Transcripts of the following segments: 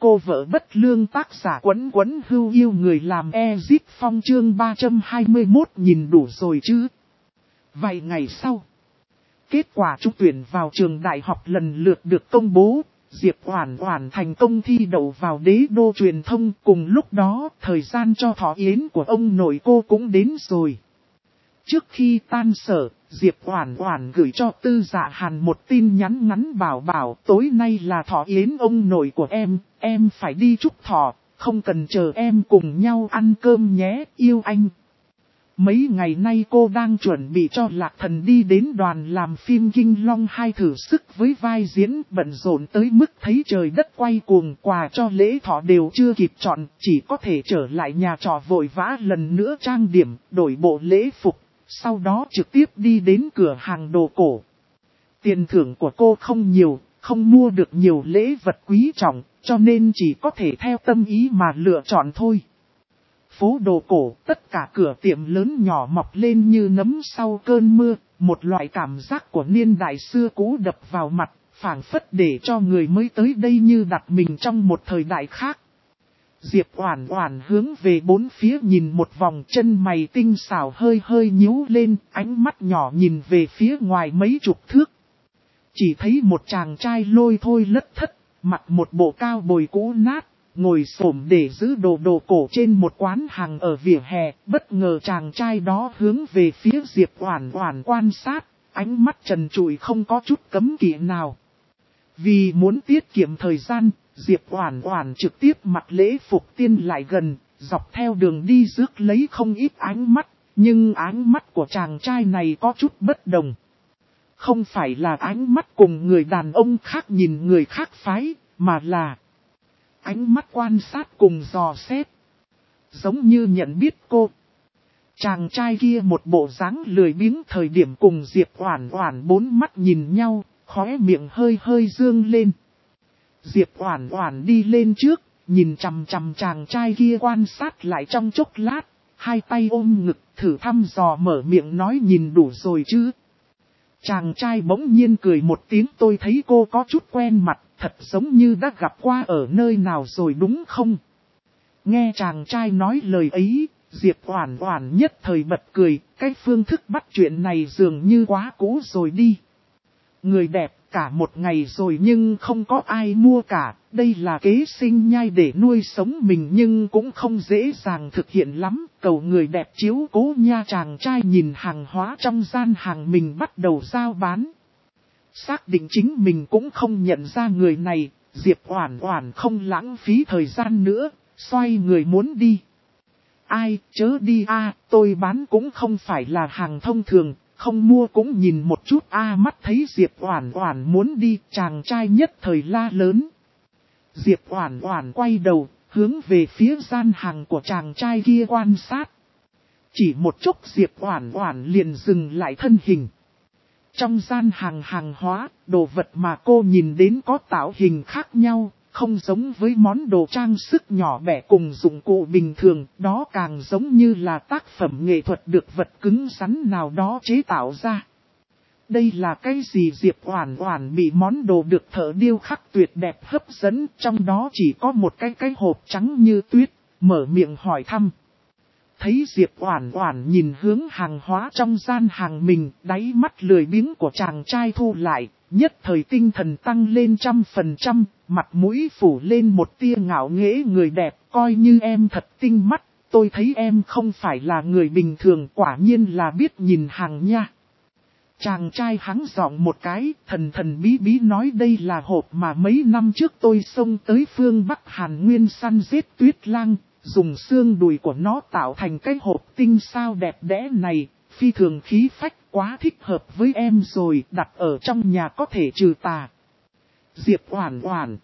cô vợ bất lương tác giả Quấn Quấn Hưu yêu người làm Ezip Phong chương 321 nhìn đủ rồi chứ. Vài ngày sau, kết quả trúng tuyển vào trường đại học lần lượt được công bố. Diệp Oản Oản thành công thi đậu vào Đế đô truyền thông. Cùng lúc đó, thời gian cho thọ yến của ông nội cô cũng đến rồi. Trước khi tan sở, Diệp Oản Oản gửi cho Tư Dạ Hàn một tin nhắn ngắn bảo tối nay là thọ yến ông nội của em phải đi chúc thọ, không cần chờ em cùng nhau ăn cơm nhé, yêu anh. Mấy ngày nay cô đang chuẩn bị cho Lạc Thần đi đến đoàn làm phim Kinh Long 2 thử sức với vai diễn, bận rộn tới mức thấy trời đất quay cuồng, quà cho lễ thọ đều chưa kịp chọn, chỉ có thể trở lại nhà trọ vội vã lần nữa trang điểm, đổi bộ lễ phục, sau đó trực tiếp đi đến cửa hàng đồ cổ. Tiền thưởng của cô không nhiều, không mua được nhiều lễ vật quý trọng, cho nên chỉ có thể theo tâm ý mà lựa chọn thôi. Phố đồ cổ, tất cả cửa tiệm lớn nhỏ mọc lên như nấm sau cơn mưa, một loại cảm giác của niên đại xưa cũ đập vào mặt, phảng phất để cho người mới tới đây như đặt mình trong một thời đại khác. Diệp Oản Oản hướng về bốn phía nhìn một vòng, chân mày tinh xảo hơi nhíu lên, ánh mắt nhỏ nhìn về phía ngoài mấy chục thước. Chỉ thấy một chàng trai lôi thôi lất thất, mặc một bộ cao bồi cũ nát, ngồi xổm để giữ đồ cổ trên một quán hàng ở vỉa hè. Bất ngờ chàng trai đó hướng về phía Diệp Oản Oản quan sát, ánh mắt trần trụi không có chút cấm kỵ nào. Vì muốn tiết kiệm thời gian, Diệp Oản Oản trực tiếp mặc lễ phục tiên lại gần, dọc theo đường đi rước lấy không ít ánh mắt, nhưng ánh mắt của chàng trai này có chút bất đồng. Không phải là ánh mắt cùng người đàn ông khác nhìn người khác phái, mà là ánh mắt quan sát cùng dò xét. Giống như nhận biết cô. Chàng trai kia một bộ dáng lười biếng thời điểm cùng Diệp Oản Oản bốn mắt nhìn nhau, khóe miệng hơi dương lên. Diệp Oản Oản đi lên trước, nhìn chằm chằm chàng trai kia quan sát lại trong chốc lát, hai tay ôm ngực, thử thăm dò mở miệng nói nhìn đủ rồi chứ. Chàng trai bỗng nhiên cười một tiếng, tôi thấy cô có chút quen mặt, thật giống như đã gặp qua ở nơi nào rồi đúng không? Nghe chàng trai nói lời ấy, Diệp Oản Oản nhất thời bật cười, cái phương thức bắt chuyện này dường như quá cũ rồi đi. Người đẹp cả một ngày rồi nhưng không có ai mua cả, đây là kế sinh nhai để nuôi sống mình nhưng cũng không dễ dàng thực hiện lắm, cầu người đẹp chiếu cố nha. Chàng trai nhìn hàng hóa trong gian hàng mình bắt đầu giao bán. Xác định chính mình cũng không nhận ra người này, Diệp Oản Oản không lãng phí thời gian nữa, xoay người muốn đi. Ai, chớ đi a, tôi bán cũng không phải là hàng thông thường, không mua cũng nhìn một chút a. Mắt thấy Diệp Oản Oản muốn đi, chàng trai nhất thời la lớn. Diệp Oản Oản quay đầu, hướng về phía gian hàng của chàng trai kia quan sát. Chỉ một chút Diệp Oản Oản liền dừng lại thân hình. Trong gian hàng hóa, đồ vật mà cô nhìn đến có tạo hình khác nhau, không giống với món đồ trang sức nhỏ bé cùng dụng cụ bình thường, đó càng giống như là tác phẩm nghệ thuật được vật cứng rắn nào đó chế tạo ra. Đây là cái gì? Diệp Oản Oản bị món đồ được thợ điêu khắc tuyệt đẹp hấp dẫn, trong đó chỉ có một cái hộp trắng như tuyết, mở miệng hỏi thăm. Thấy Diệp Oản Oản nhìn hướng hàng hóa trong gian hàng mình, đáy mắt lười biếng của chàng trai thu lại, nhất thời tinh thần tăng lên 100%, mặt mũi phủ lên một tia ngạo nghễ. Người đẹp, coi như em thật tinh mắt, tôi thấy em không phải là người bình thường, quả nhiên là biết nhìn hàng nha. Chàng trai hắng giọng một cái, thần bí bí nói đây là hộp mà mấy năm trước tôi xông tới phương Bắc Hàn Nguyên săn giết tuyết lang. Dùng xương đùi của nó tạo thành cái hộp tinh xao đẹp đẽ này, phi thường khí phách, quá thích hợp với em rồi, đặt ở trong nhà có thể trừ tà. Diệp Oản Oản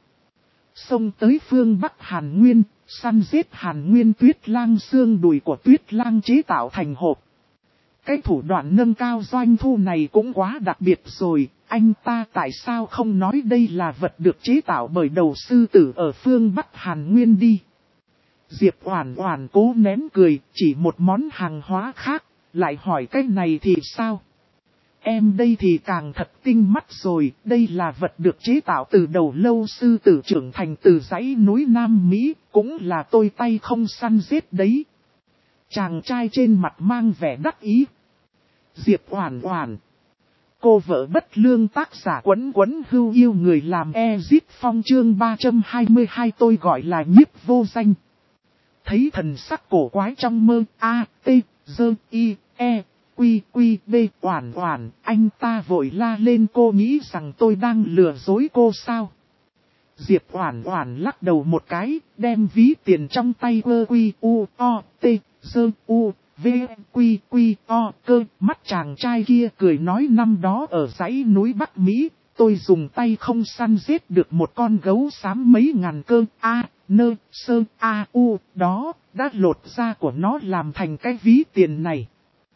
xông tới phương Bắc Hàn Nguyên, săn giết Hàn Nguyên tuyết lang, xương đùi của tuyết lang chế tạo thành hộp. Cái thủ đoạn nâng cao doanh thu này cũng quá đặc biệt rồi, anh ta tại sao không nói đây là vật được chế tạo bởi đầu sư tử ở phương Bắc Hàn Nguyên đi. Diệp Oản Oản cố nén cười, chỉ một món hàng hóa khác, lại hỏi cái này thì sao? em đây thì càng thật tinh mắt rồi, đây là vật được chế tạo từ đầu lâu sư tử trưởng thành từ dãy núi Nam Mỹ, cũng là tôi tay không săn giết đấy. Chàng trai trên mặt mang vẻ đắc ý. Diệp Oản Oản. Cô vợ bất lương tác giả Quấn Quấn Hưu yêu người làm Ezit Phong chương 322 tôi gọi là nhiếp vô danh. Thấy thần sắc cổ quái trong mơ, A, T, D, I, E, Q, Q, B, Oản Oản, anh ta vội la lên cô nghĩ rằng tôi đang lừa dối cô sao. Diệp Oản Oản lắc đầu một cái, đem ví tiền trong tay quơ Q, U, O, T, D, U, V, Q, Q, O, cơ, mắt chàng trai kia cười nói năm đó ở dãy núi Bắc Mỹ, tôi dùng tay không săn giết được một con gấu xám mấy ngàn cơ, A, Nơ, Sơ, A, U, đó, đã lột da của nó làm thành cái ví tiền này.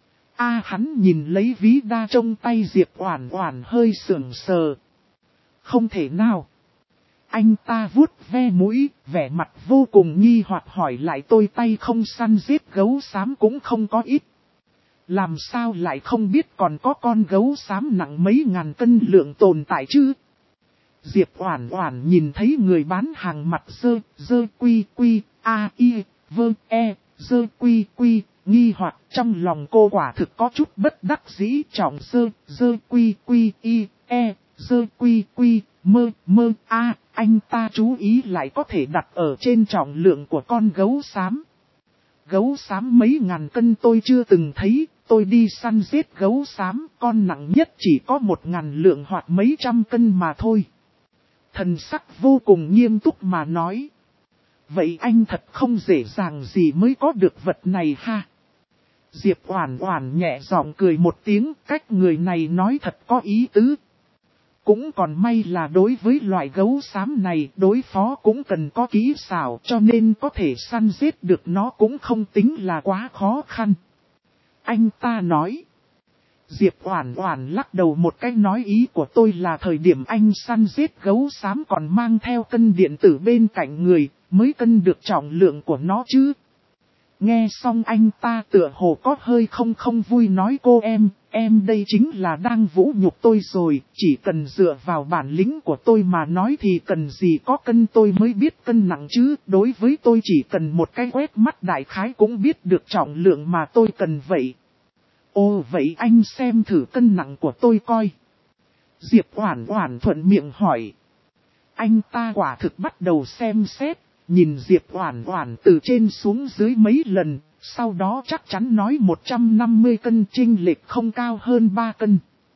Hắn nhìn lấy ví đa trong tay Diệp Oản Oản hơi sững sờ. Không thể nào. Anh ta vuốt ve mũi, vẻ mặt vô cùng nghi hoặc hỏi lại tôi tay không săn giết gấu xám cũng không có ít. Làm sao lại không biết còn có con gấu xám nặng mấy ngàn cân lượng tồn tại chứ? Diệp Oản Oản nhìn thấy người bán hàng mặt dơ quy quy, a i, vơ e, dơ quy quy, nghi hoặc trong lòng cô quả thực có chút bất đắc dĩ trọng dơ quy quy i, e, dơ quy quy, mơ a, anh ta chú ý lại có thể đặt ở trên trọng lượng của con gấu xám. Gấu xám mấy ngàn cân tôi chưa từng thấy, tôi đi săn giết gấu xám, con nặng nhất chỉ có 1000 lượng hoặc mấy trăm cân mà thôi. Thần sắc vô cùng nghiêm túc mà nói. Vậy anh thật không dễ dàng gì mới có được vật này ha. Diệp Oản Oản nhẹ giọng cười một tiếng, cách người này nói thật có ý tứ. Cũng còn may là đối với loại gấu xám này đối phó cũng cần có kỹ xảo cho nên có thể săn giết được nó cũng không tính là quá khó khăn. Anh ta nói. Diệp Oản Oản lắc đầu một cái nói ý của tôi là thời điểm anh săn giết gấu xám còn mang theo cân điện tử bên cạnh người mới cân được trọng lượng của nó chứ. Nghe xong anh ta tựa hồ có hơi không vui nói cô em đây chính là đang vũ nhục tôi rồi, chỉ cần dựa vào bản lĩnh của tôi mà nói thì cần gì có cân tôi mới biết cân nặng chứ, đối với tôi chỉ cần một cái quét mắt đại khái cũng biết được trọng lượng mà tôi cần vậy. Ồ vậy anh xem thử cân nặng của tôi coi. Diệp Oản Oản thuận miệng hỏi. Anh ta quả thực bắt đầu xem xét. Nhìn Diệp Oản Oản từ trên xuống dưới mấy lần, sau đó chắc chắn nói 150 cân chênh lệch không cao hơn 3 cân.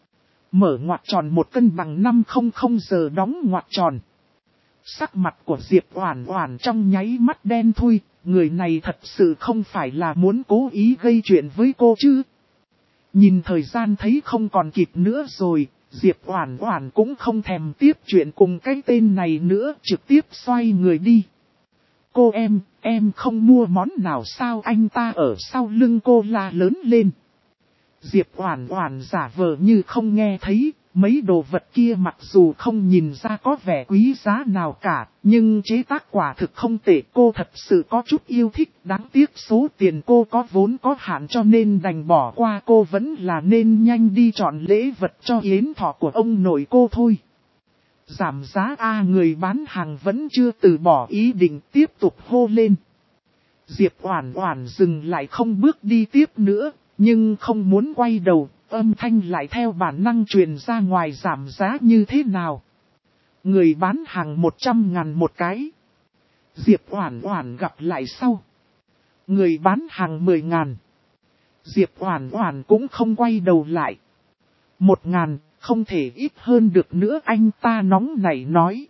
Mở ngoặc tròn 1 cân bằng 500 giờ đóng ngoặc tròn. Sắc mặt của Diệp Oản Oản trong nháy mắt đen thui, người này thật sự không phải là muốn cố ý gây chuyện với cô chứ. Nhìn thời gian thấy không còn kịp nữa rồi, Diệp Oản Oản cũng không thèm tiếp chuyện cùng cái tên này nữa, trực tiếp xoay người đi. Cô em không mua món nào sao anh ta ở sau lưng cô la lớn lên. Diệp Oản Oản giả vờ như không nghe thấy, mấy đồ vật kia mặc dù không nhìn ra có vẻ quý giá nào cả, nhưng chế tác quả thực không tệ cô thật sự có chút yêu thích, đáng tiếc số tiền cô có vốn có hạn cho nên đành bỏ qua cô vẫn là nên nhanh đi chọn lễ vật cho yến thọ của ông nội cô thôi. Giảm giá người bán hàng vẫn chưa từ bỏ ý định tiếp tục hô lên. Diệp Oản Oản dừng lại không bước đi tiếp nữa, nhưng không muốn quay đầu, âm thanh lại theo bản năng truyền ra ngoài giảm giá như thế nào. Người bán hàng 100.000 một cái. Diệp Oản Oản gặp lại sau. Người bán hàng 10.000. Diệp Oản Oản cũng không quay đầu lại. 1.000. Không thể ít hơn được nữa anh ta nóng nảy nói.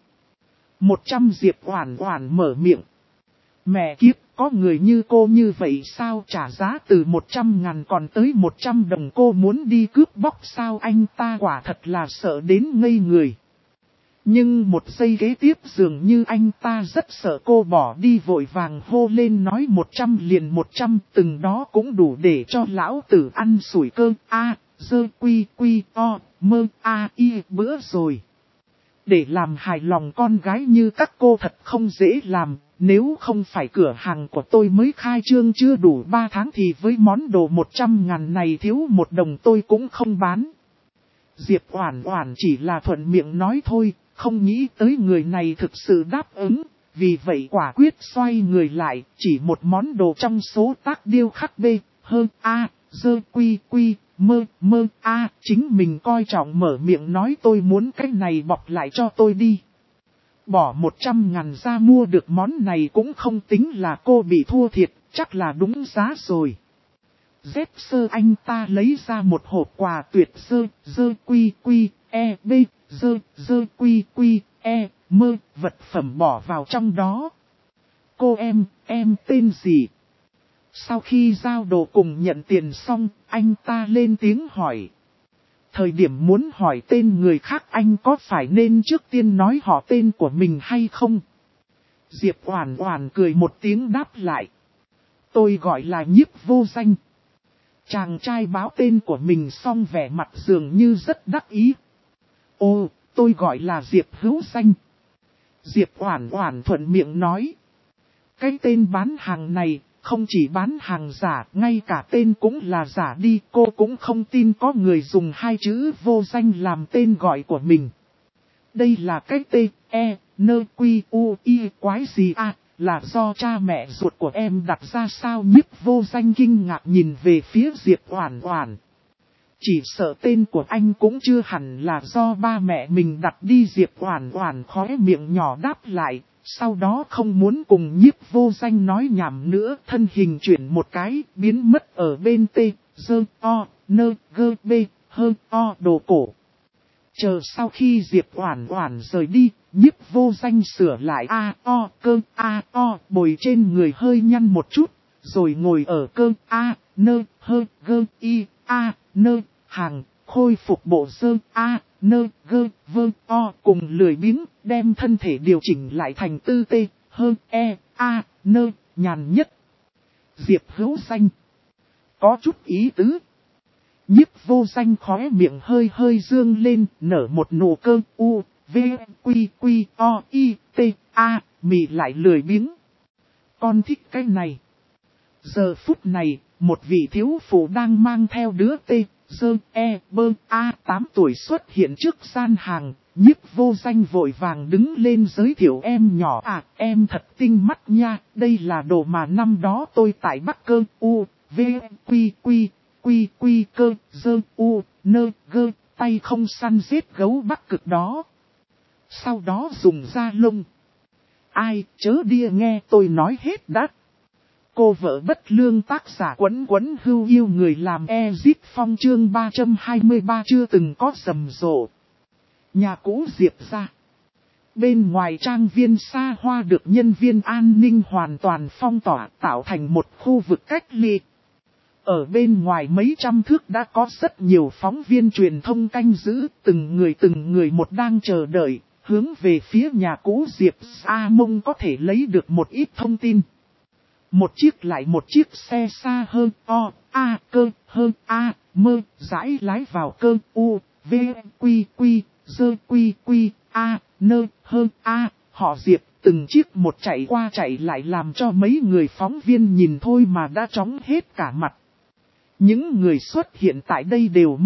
100 Diệp Oản Oản mở miệng. Mẹ kiếp, có người như cô như vậy sao trả giá từ 100.000 còn tới 100 đồng cô muốn đi cướp bóc sao anh ta quả thật là sợ đến ngây người. Nhưng một giây kế tiếp dường như anh ta rất sợ cô bỏ đi vội vàng hô lên nói 100 liền 100 từng đó cũng đủ để cho lão tử ăn sủi cơm dơ quy quy o, mơ i bữa rồi. Để làm hài lòng con gái như các cô thật không dễ làm, nếu không phải cửa hàng của tôi mới khai trương chưa đủ 3 tháng thì với món đồ 100.000 này thiếu 1 đồng tôi cũng không bán. Diệp Oản Oản chỉ là thuận miệng nói thôi, không nghĩ tới người này thực sự đáp ứng, vì vậy quả quyết xoay người lại, chỉ một món đồ trong số tác điêu khắc B, hơn A, dơ quy quy, mơ A, chính mình coi trọng mở miệng nói tôi muốn cái này bọc lại cho tôi đi. Bỏ 100.000 ra mua được món này cũng không tính là cô bị thua thiệt, chắc là đúng giá rồi. Dép sơ anh ta lấy ra một hộp quà tuyệt dơ quy quy, b, dơ quy quy, mơ, vật phẩm bỏ vào trong đó. Cô em tên gì? Sau khi giao đồ cùng nhận tiền xong, anh ta lên tiếng hỏi. Thời điểm muốn hỏi tên người khác anh có phải nên trước tiên nói họ tên của mình hay không? Diệp Oản Oản cười một tiếng đáp lại. Tôi gọi là Nhiếp Vô Danh. Chàng trai báo tên của mình xong vẻ mặt dường như rất đắc ý. Ô, tôi gọi là Diệp Hữu Danh. Diệp Oản Oản thuận miệng nói. Cái tên bán hàng này, không chỉ bán hàng giả, ngay cả tên cũng là giả đi. Cô cũng không tin có người dùng hai chữ Vô Danh làm tên gọi của mình. Đây là cái T-E-N-Q-U-I quái gì à? Là do cha mẹ ruột của em đặt ra sao? Nhiếp Vô Danh kinh ngạc nhìn về phía Diệp Oản Oản. Chỉ sợ tên của anh cũng chưa hẳn là do ba mẹ mình đặt đi. Diệp Oản Oản khóe miệng nhỏ đáp lại, sau đó không muốn cùng Nhiếp Vô Danh nói nhảm nữa, thân hình chuyển một cái, biến mất ở bên đồ cổ. Chờ sau khi Diệp Oản Oản rời đi, Nhiếp Vô Danh sửa lại bồi trên người hơi nhăn một chút, rồi ngồi ở hàng, khôi phục bộ cùng lười biếng, đem thân thể điều chỉnh lại thành tư nhàn nhất. Diệp Hữu Danh. Có chút ý tứ. Nhiếp Vô Danh khóe miệng hơi dương lên, nở một nụ mị lại lười biếng. Con thích cái này. Giờ phút này, một vị thiếu phụ đang mang theo đứa 8 tuổi xuất hiện trước gian hàng. Nhiếp Vô Danh vội vàng đứng lên giới thiệu em nhỏ à, em thật tinh mắt nha, đây là đồ mà năm đó tôi tại Bắc Cơ tay không săn giết gấu Bắc Cực đó. Sau đó dùng da lông. Ai, chớ đi nghe tôi nói hết đã. Cô vợ bất lương tác giả Quấn Hưu yêu người làm Ezit Phong chương 323 chưa từng có rầm rộ. Nhà cũ Diệp gia. Bên ngoài trang viên xa hoa được nhân viên an ninh hoàn toàn phong tỏa, tạo thành một khu vực cách ly. Ở bên ngoài mấy trăm thước đã có rất nhiều phóng viên truyền thông canh giữ, từng người một đang chờ đợi, hướng về phía nhà cũ Diệp Sa mong có thể lấy được một ít thông tin. Một chiếc lại một chiếc xe xa hơn rãi lái vào họ Diệp, từng chiếc một chạy qua chạy lại làm cho mấy người phóng viên nhìn thôi mà đã chóng hết cả mặt. Những người xuất hiện tại đây đều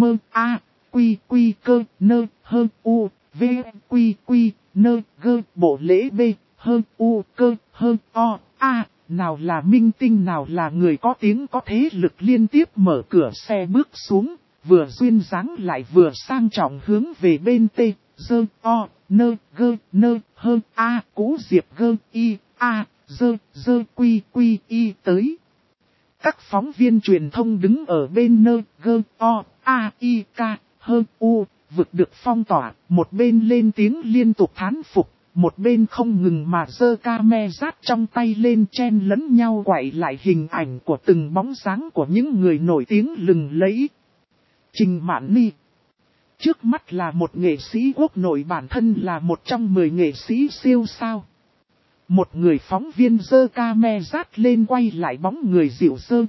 bộ lễ B, nào là minh tinh nào là người có tiếng có thế lực liên tiếp mở cửa xe bước xuống, vừa duyên dáng lại vừa sang trọng hướng về bên cũ Diệp tới. Các phóng viên truyền thông đứng ở bên vực được phong tỏa, một bên lên tiếng liên tục thán phục, một bên không ngừng mà giơ camera trong tay lên chen lẫn nhau quay lại hình ảnh của từng bóng dáng của những người nổi tiếng lừng lẫy. Trình Mạn Ni. Trước mắt là một nghệ sĩ quốc nội, bản thân là một trong 10 nghệ sĩ siêu sao. Một người phóng viên giơ camera lên quay lại bóng người dịu dơ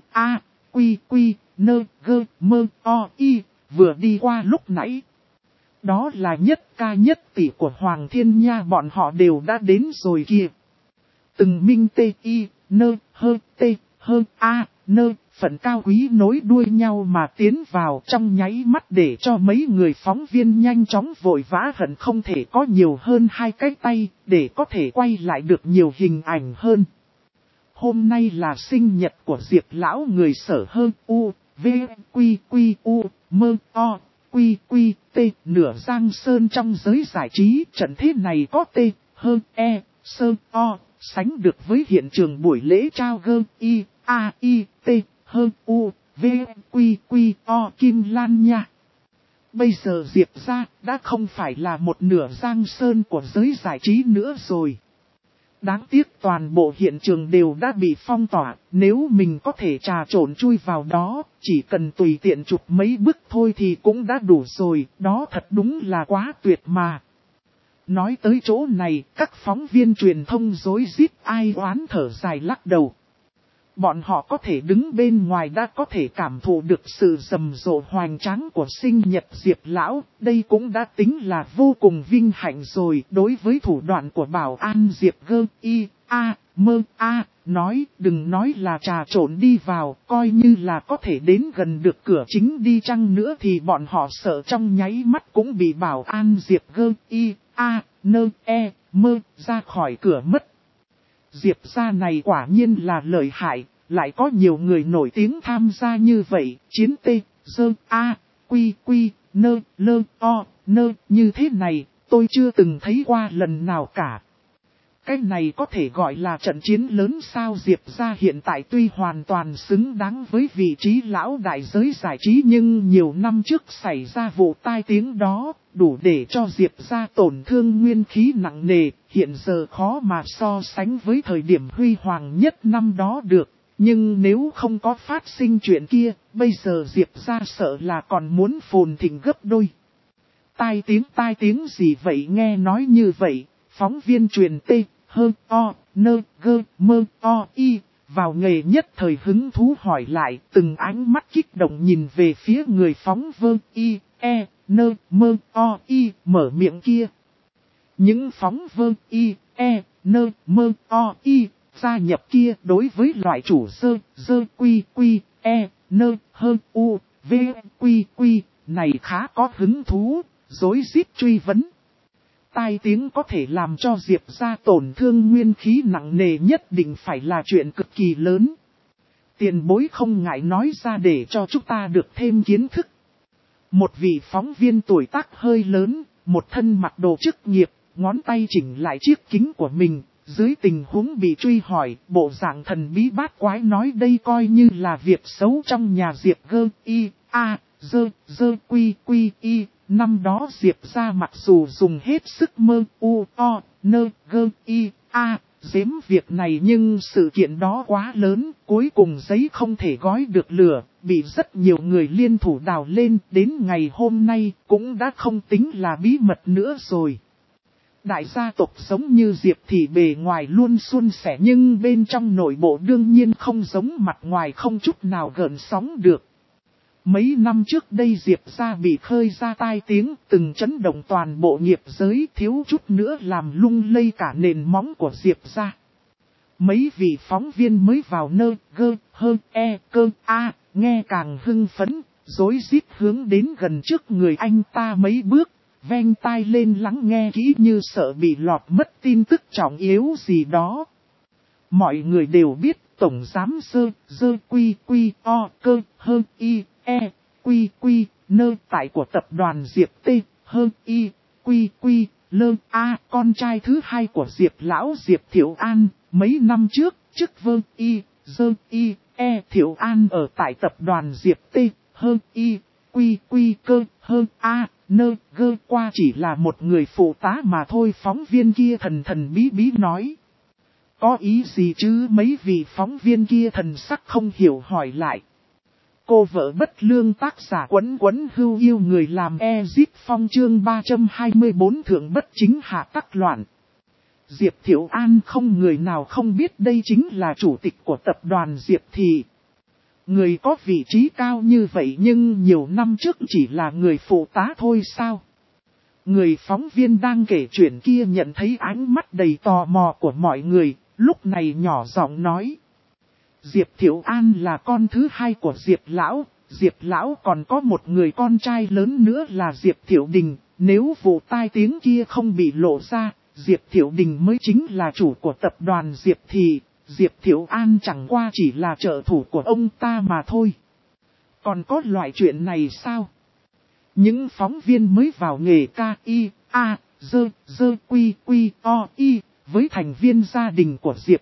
vừa đi qua lúc nãy. Đó là nhất ca nhất tỷ của Hoàng Thiên Nha, bọn họ đều đã đến rồi kìa. Từng minh phận cao quý nối đuôi nhau mà tiến vào trong nháy mắt để cho mấy người phóng viên nhanh chóng vội vã hận không thể có nhiều hơn 2 cái tay để có thể quay lại được nhiều hình ảnh hơn. Hôm nay là sinh nhật của Diệp lão người Sở Hơn U, V, Quy, Quy, U, Mơ, O, Quy, Quy, T, nửa Giang Sơn trong giới giải trí. Trận thế này có T, Hơn, E, Sơn, O, sánh được với hiện trường buổi lễ trao gơ, I, A, I, T, Hơn, U, V, Quy, Quy, O, Kim Lan nha. Bây giờ Diệp gia đã không phải là một nửa Giang Sơn của giới giải trí nữa rồi. Đáng tiếc toàn bộ hiện trường đều đã bị phong tỏa, nếu mình có thể trà trộn chui vào đó, chỉ cần tùy tiện chụp mấy bức thôi thì cũng đã đủ rồi, đó thật đúng là quá tuyệt mà. Nói tới chỗ này, các phóng viên truyền thông rối rít ai oán thở dài lắc đầu. Bọn họ có thể đứng bên ngoài đã có thể cảm thụ được sự rầm rộ hoành tráng của sinh nhật Diệp lão, đây cũng đã tính là vô cùng vinh hạnh rồi. Đối với thủ đoạn của bảo an Diệp Gơ I, A, Mơ, A, đừng nói là trà trộn đi vào, coi như là có thể đến gần được cửa chính đi chăng nữa thì bọn họ sợ trong nháy mắt cũng bị bảo an Diệp Gơ I, A, Nơ, E, Mơ ra khỏi cửa mất. Diệp gia này quả nhiên là lợi hại, lại có nhiều người nổi tiếng tham gia như vậy, chiến T, Dơ, A, Quy, Quy, Nơ, Lơ, O, Nơ, như thế này, tôi chưa từng thấy qua lần nào cả. Cái này có thể gọi là trận chiến lớn sao? Diệp gia hiện tại tuy hoàn toàn xứng đáng với vị trí lão đại giới giải trí nhưng nhiều năm trước xảy ra vụ tai tiếng đó, đủ để cho Diệp gia tổn thương nguyên khí nặng nề, hiện giờ khó mà so sánh với thời điểm huy hoàng nhất năm đó được. Nhưng nếu không có phát sinh chuyện kia, bây giờ Diệp gia sợ là còn muốn phồn thịnh gấp đôi. Tai tiếng gì vậy? Nghe nói như vậy, phóng viên truyền T, Hơn, O, Nơ, Gơ, Mơ, O, Y, vào nghề nhất thời hứng thú hỏi lại, từng ánh mắt kích động nhìn về phía người phóng vơ, Y, E, Nơ, Mơ, O, Y, mở miệng kia. Những phóng vơ, Y, E, Nơ, Mơ, O, Y, gia nhập kia đối với loại chủ dơ, Quy, Quy, E, Nơ, Hơn, U, V, Quy, Quy, này khá có hứng thú, rối rít truy vấn. Tai tiếng có thể làm cho Diệp gia tổn thương nguyên khí nặng nề nhất định phải là chuyện cực kỳ lớn. Tiền bối không ngại nói ra để cho chúng ta được thêm kiến thức. Một vị phóng viên tuổi tác hơi lớn, một thân mặc đồ chức nghiệp, ngón tay chỉnh lại chiếc kính của mình, dưới tình huống bị truy hỏi, bộ dạng thần bí bát quái nói đây coi như là việc xấu trong nhà Diệp Gơ I, A, Dơ, Quy, Quy, Y. Năm đó Diệp gia mặc dù dùng hết sức Mơ, U, O, Nơ, Gơ, I, A, giếm việc này nhưng sự kiện đó quá lớn, cuối cùng giấy không thể gói được lửa, bị rất nhiều người liên thủ đào lên, đến ngày hôm nay cũng đã không tính là bí mật nữa rồi. Đại gia tộc giống như Diệp thì bề ngoài luôn suôn sẻ nhưng bên trong nội bộ đương nhiên không giống mặt ngoài không chút nào gợn sóng được. Mấy năm trước đây Diệp gia bị khơi ra tai tiếng từng chấn động toàn bộ nghiệp giới thiếu chút nữa làm lung lay cả nền móng của Diệp gia. Mấy vị phóng viên mới vào Nơ, Gơ, Hơ, E, Cơ, A, nghe càng hưng phấn, rối rít hướng đến gần trước người anh ta mấy bước, ven tai lên lắng nghe kỹ như sợ bị lọt mất tin tức trọng yếu gì đó. Mọi người đều biết Tổng Giám Dơ, Quy, Quy, O, Cơ, Hơ, I, E, Quy, Quy, Nơ tại của tập đoàn Diệp T, Hơ, I, Quy, Quy, Lơ, A, con trai thứ hai của Diệp lão Diệp Thiệu An, mấy năm trước, chức Vơ, I, Dơ, I, E, Thiệu An ở tại tập đoàn Diệp T, Hơ, I, Quy, Quy, Cơ, Hơ, A, Nơ, Gơ qua chỉ là một người phụ tá mà thôi. Phóng viên kia thần bí bí nói. Có ý gì chứ? Mấy vị phóng viên kia thần sắc không hiểu hỏi lại. Cô vợ bất lương tác giả quấn hưu yêu người làm Ezit Phong chương 324 thượng bất chính hạ tắc loạn. Diệp Thiệu An không người nào không biết đây chính là chủ tịch của tập đoàn Diệp Thị. Người có vị trí cao như vậy nhưng nhiều năm trước chỉ là người phụ tá thôi sao? Người phóng viên đang kể chuyện kia nhận thấy ánh mắt đầy tò mò của mọi người, lúc này nhỏ giọng nói. Diệp Thiệu An là con thứ hai của Diệp Lão. Diệp Lão còn có một người con trai lớn nữa là Diệp Thiệu Đình. Nếu vụ tai tiếng kia không bị lộ ra, Diệp Thiệu Đình mới chính là chủ của tập đoàn Diệp Thị. Diệp Thiệu An chẳng qua chỉ là trợ thủ của ông ta mà thôi. Còn có loại chuyện này sao? Những phóng viên mới vào nghề KIA, với thành viên gia đình của Diệp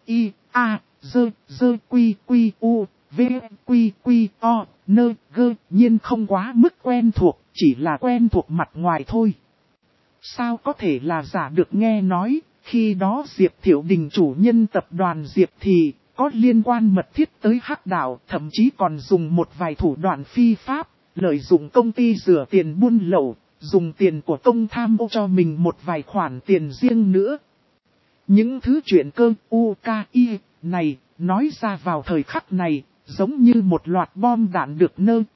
nhiên không quá mức quen thuộc, chỉ là quen thuộc mặt ngoài thôi. Sao có thể là giả được nghe nói, khi đó Diệp Thiệu Đình chủ nhân tập đoàn Diệp Thị, có liên quan mật thiết tới hắc đạo, thậm chí còn dùng một vài thủ đoạn phi pháp, lợi dụng công ty rửa tiền buôn lậu, dùng tiền của công tham ô cho mình một vài khoản tiền riêng nữa. Những thứ chuyện cơ UKI này, nói ra vào thời khắc này, giống như một loạt bom đạn được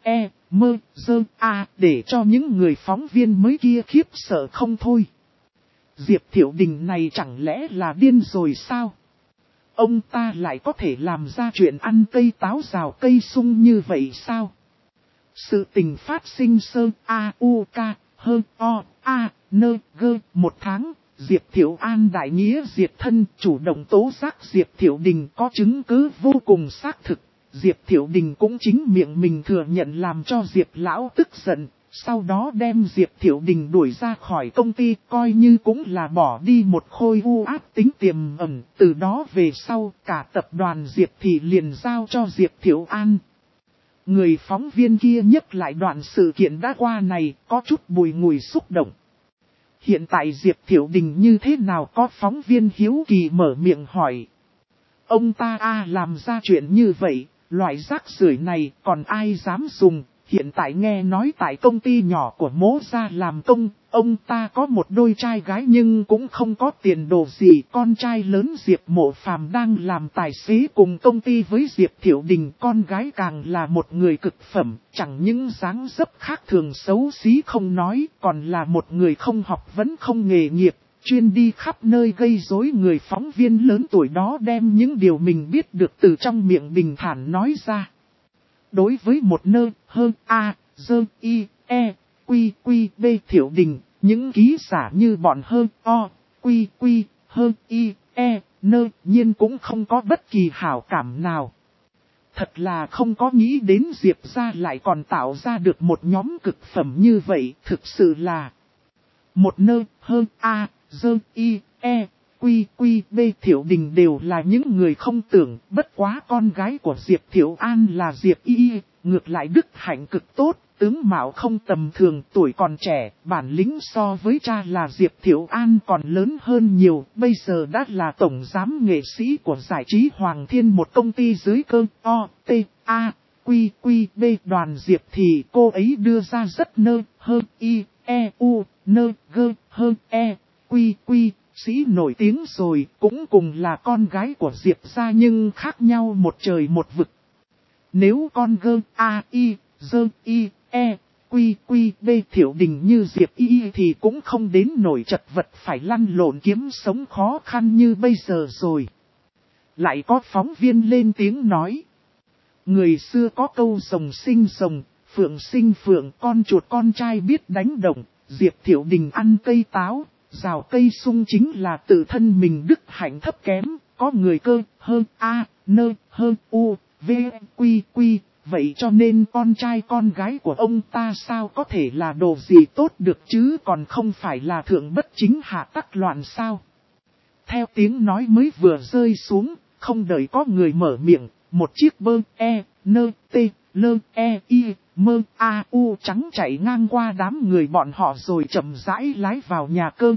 để cho những người phóng viên mới kia khiếp sợ không thôi. Diệp Thiệu Đình này chẳng lẽ là điên rồi sao? Ông ta lại có thể làm ra chuyện ăn cây táo rào cây sung như vậy sao? Sự tình phát sinh một tháng, Diệp Thiệu An đại nghĩa diệt thân chủ động tố giác Diệp Thiệu Đình có chứng cứ vô cùng xác thực. Diệp Thiệu Đình cũng chính miệng mình thừa nhận làm cho Diệp Lão tức giận, sau đó đem Diệp Thiệu Đình đuổi ra khỏi công ty coi như cũng là bỏ đi một khối u ác tính tiềm ẩn. Từ đó về sau cả tập đoàn Diệp Thị liền giao cho Diệp Thiệu An. Người phóng viên kia nhắc lại đoạn sự kiện đã qua này có chút bùi ngùi xúc động. Hiện tại Diệp Thiệu Đình như thế nào có phóng viên hiếu kỳ mở miệng hỏi. Ông ta làm ra chuyện như vậy, loại rác rưởi này còn ai dám dùng. Hiện tại nghe nói tại công ty nhỏ của Mỗ Gia làm công, ông ta có một đôi trai gái nhưng cũng không có tiền đồ gì. Con trai lớn Diệp Mộ Phàm đang làm tài xế cùng công ty với Diệp Thiệu Đình. Con gái càng là một người cực phẩm, chẳng những dáng dấp khác thường xấu xí không nói, còn là một người không học vấn không nghề nghiệp, chuyên đi khắp nơi gây rối. Người phóng viên lớn tuổi đó đem những điều mình biết được từ trong miệng bình thản nói ra. Đối với một Thiệu Đình, những ký giả như bọn nhiên cũng không có bất kỳ hảo cảm nào. Thật là không có nghĩ đến Diệp gia lại còn tạo ra được một nhóm cực phẩm như vậy, thực sự là một Thiệu Đình đều là những người không tưởng, bất quá con gái của Diệp Thiệu An là Diệp ngược lại đức hạnh cực tốt, tướng mạo không tầm thường, tuổi còn trẻ, bản lĩnh so với cha là Diệp Thiệu An còn lớn hơn nhiều, bây giờ đã là tổng giám nghệ sĩ của giải trí Hoàng Thiên, một công ty dưới cơ đoàn Diệp thì cô ấy đưa ra rất sĩ nổi tiếng rồi, cũng cùng là con gái của Diệp gia nhưng khác nhau một trời một vực. Nếu con Thiệu Đình như Diệp thì cũng không đến nổi chật vật phải lăn lộn kiếm sống khó khăn như bây giờ rồi. Lại có phóng viên lên tiếng nói. Người xưa có câu rồng sinh rồng, phượng sinh phượng, con chuột con trai biết đánh đồng. Diệp Thiệu Đình ăn cây táo, rào cây sung chính là tự thân mình đức hạnh thấp kém, có người vậy cho nên con trai con gái của ông ta sao có thể là đồ gì tốt được chứ, còn không phải là thượng bất chính hạ tắc loạn sao. Theo tiếng nói mới vừa rơi xuống, không đợi có người mở miệng, một chiếc trắng chạy ngang qua đám người bọn họ rồi chậm rãi lái vào nhà cơ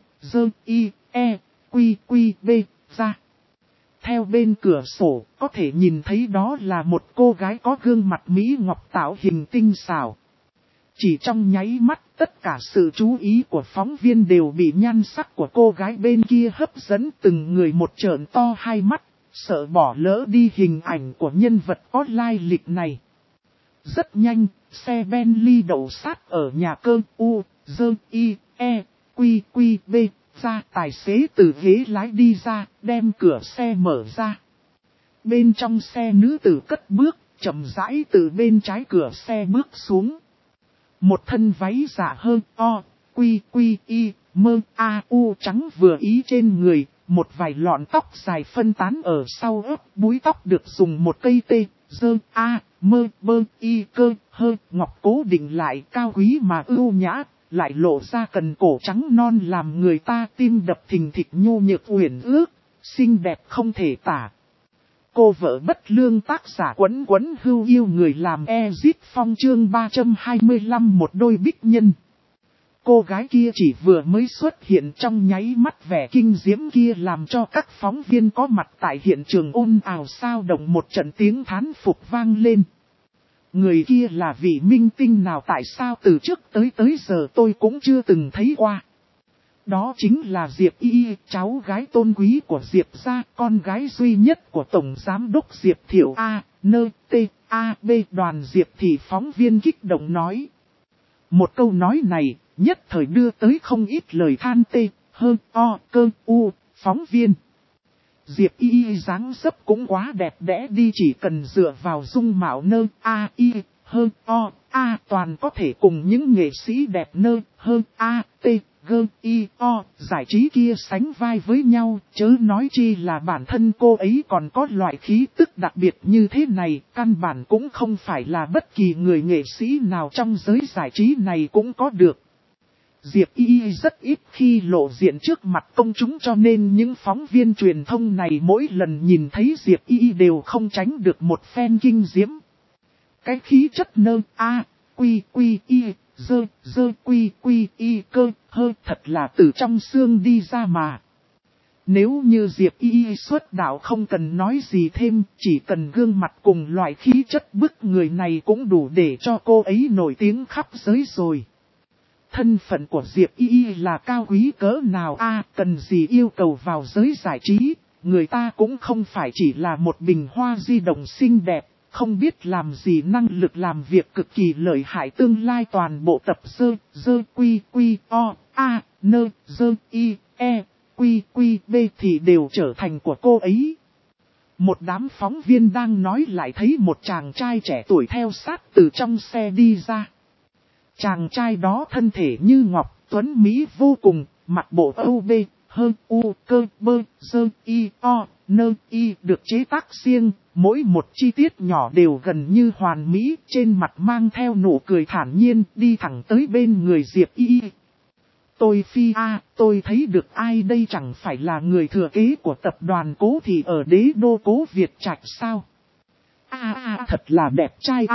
ra. Theo bên cửa sổ, có thể nhìn thấy đó là một cô gái có gương mặt mỹ ngọc tạo hình tinh xảo. Chỉ trong nháy mắt, tất cả sự chú ý của phóng viên đều bị nhan sắc của cô gái bên kia hấp dẫn, từng người một trợn to hai mắt, sợ bỏ lỡ đi hình ảnh của nhân vật có lai lịch này. Rất nhanh, xe Bentley đậu sát ở nhà cơ ra, tài xế từ ghế lái đi ra, đem cửa xe mở ra. Bên trong xe nữ tử cất bước, chậm rãi từ bên trái cửa xe bước xuống. Một thân váy dạ hơn o, quy y, mơ a u trắng vừa ý trên người, một vài lọn tóc dài phân tán ở sau ớt, búi tóc được dùng một cây tê, dơ a, mơ bơ y cơ, hơ, ngọc cố định lại cao quý mà ưu nhã, lại lộ ra cần cổ trắng non làm người ta tim đập thình thịch nhô nhược uyển ước, xinh đẹp không thể tả. Cô vợ bất lương tác giả Quấn Quấn Hưu yêu người làm Ezit Phong chương 325 một đôi bích nhân. Cô gái kia chỉ vừa mới xuất hiện trong nháy mắt vẻ kinh diễm kia làm cho các phóng viên có mặt tại hiện trường ồn ào sao động một trận tiếng thán phục vang lên. Người kia là vị minh tinh nào tại sao từ trước tới giờ tôi cũng chưa từng thấy qua. Đó chính là Diệp Y, cháu gái tôn quý của Diệp gia, con gái duy nhất của Tổng Giám đốc Diệp Thiệu A, N, T, A, B đoàn Diệp thì phóng viên kích động nói. Một câu nói này, nhất thời đưa tới không ít lời than tê, hơn, o, cơ, u, phóng viên. Diệp Y dáng dấp cũng quá đẹp đẽ đi chỉ cần dựa vào dung mạo nơ, a, y, hơn, o, a toàn có thể cùng những nghệ sĩ đẹp nơ, hơn, a, t, g, y, o, giải trí kia sánh vai với nhau, chớ nói chi là bản thân cô ấy còn có loại khí tức đặc biệt như thế này, căn bản cũng không phải là bất kỳ người nghệ sĩ nào trong giới giải trí này cũng có được. Diệp Y rất ít khi lộ diện trước mặt công chúng cho nên những phóng viên truyền thông này mỗi lần nhìn thấy Diệp Y đều không tránh được một phen kinh diễm. Cái khí chất nơ a, quy y, dơ quy y cơ, hơ thật là từ trong xương đi ra mà. Nếu như Diệp Y xuất đạo không cần nói gì thêm, chỉ cần gương mặt cùng loại khí chất bức người này cũng đủ để cho cô ấy nổi tiếng khắp giới rồi. Thân phận của Diệp Y là cao quý cỡ nào cần gì yêu cầu vào giới giải trí, người ta cũng không phải chỉ là một bình hoa di động xinh đẹp, không biết làm gì năng lực làm việc cực kỳ lợi hại tương lai toàn bộ tập dơ quy o, a, nơ, dơ y, e, quy b thì đều trở thành của cô ấy. Một đám phóng viên đang nói lại thấy một chàng trai trẻ tuổi theo sát từ trong xe đi ra. Chàng trai đó thân thể như ngọc, tuấn mỹ vô cùng, mặt bộ âu bê, hơn u, cơ, bơ, dơ, y, o, nơ, y được chế tác riêng, mỗi một chi tiết nhỏ đều gần như hoàn mỹ, trên mặt mang theo nụ cười thản nhiên, đi thẳng tới bên người Diệp Y. Tôi tôi thấy được ai đây chẳng phải là người thừa kế của tập đoàn Cố Thị ở đế đô Cố Việt Trạch sao? Thật là đẹp trai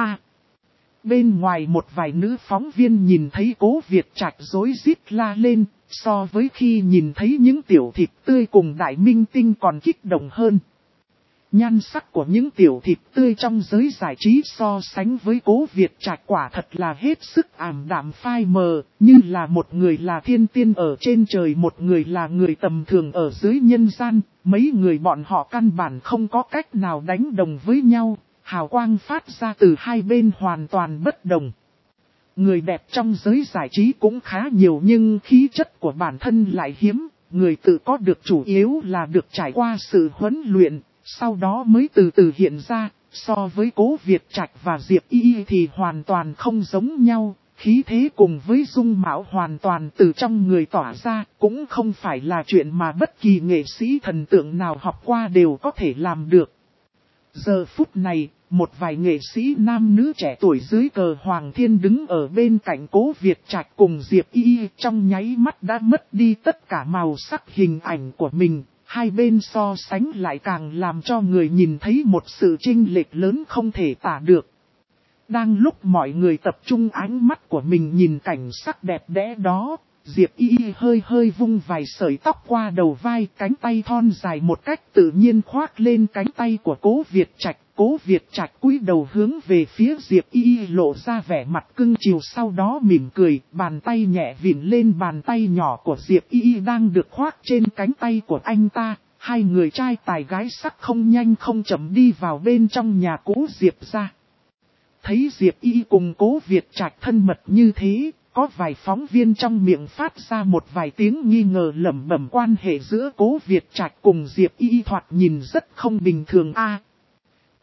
Bên ngoài một vài nữ phóng viên nhìn thấy Cố Việt Trạch rối rít la lên, so với khi nhìn thấy những tiểu thịt tươi cùng đại minh tinh còn kích động hơn. Nhan sắc của những tiểu thịt tươi trong giới giải trí so sánh với Cố Việt Trạch quả thật là hết sức ảm đạm phai mờ, như là một người là thiên tiên ở trên trời, một người là người tầm thường ở dưới nhân gian, mấy người bọn họ căn bản không có cách nào đánh đồng với nhau. Hào quang phát ra từ hai bên hoàn toàn bất đồng. Người đẹp trong giới giải trí cũng khá nhiều nhưng khí chất của bản thân lại hiếm. Người tự có được chủ yếu là được trải qua sự huấn luyện, sau đó mới từ từ hiện ra. So với Cố Việt Trạch và Diệp Y thì hoàn toàn không giống nhau. Khí thế cùng với dung mạo hoàn toàn từ trong người tỏa ra, cũng không phải là chuyện mà bất kỳ nghệ sĩ thần tượng nào học qua đều có thể làm được. Giờ phút này, một vài nghệ sĩ nam nữ trẻ tuổi dưới cờ Hoàng Thiên đứng ở bên cạnh Cố Việt Trạch cùng Diệp Y trong nháy mắt đã mất đi tất cả màu sắc hình ảnh của mình. Hai bên so sánh lại càng làm cho người nhìn thấy một sự chênh lệch lớn không thể tả được. Đang lúc mọi người tập trung ánh mắt của mình nhìn cảnh sắc đẹp đẽ đó, Diệp Y hơi vung vài sợi tóc qua đầu vai, cánh tay thon dài một cách tự nhiên khoác lên cánh tay của Cố Việt Trạch. Cố Việt Trạch cúi đầu hướng về phía Diệp Y lộ ra vẻ mặt cưng chiều, sau đó mỉm cười, bàn tay nhẹ vịn lên bàn tay nhỏ của Diệp Y đang được khoác trên cánh tay của anh ta. Hai người trai tài gái sắc không nhanh không chậm đi vào bên trong nhà cũ Diệp ra. Thấy Diệp Y cùng Cố Việt Trạch thân mật như thế, có vài phóng viên trong miệng phát ra một vài tiếng nghi ngờ lẩm bẩm quan hệ giữa Cố Việt Trạch cùng Diệp Y thoạt nhìn rất không bình thường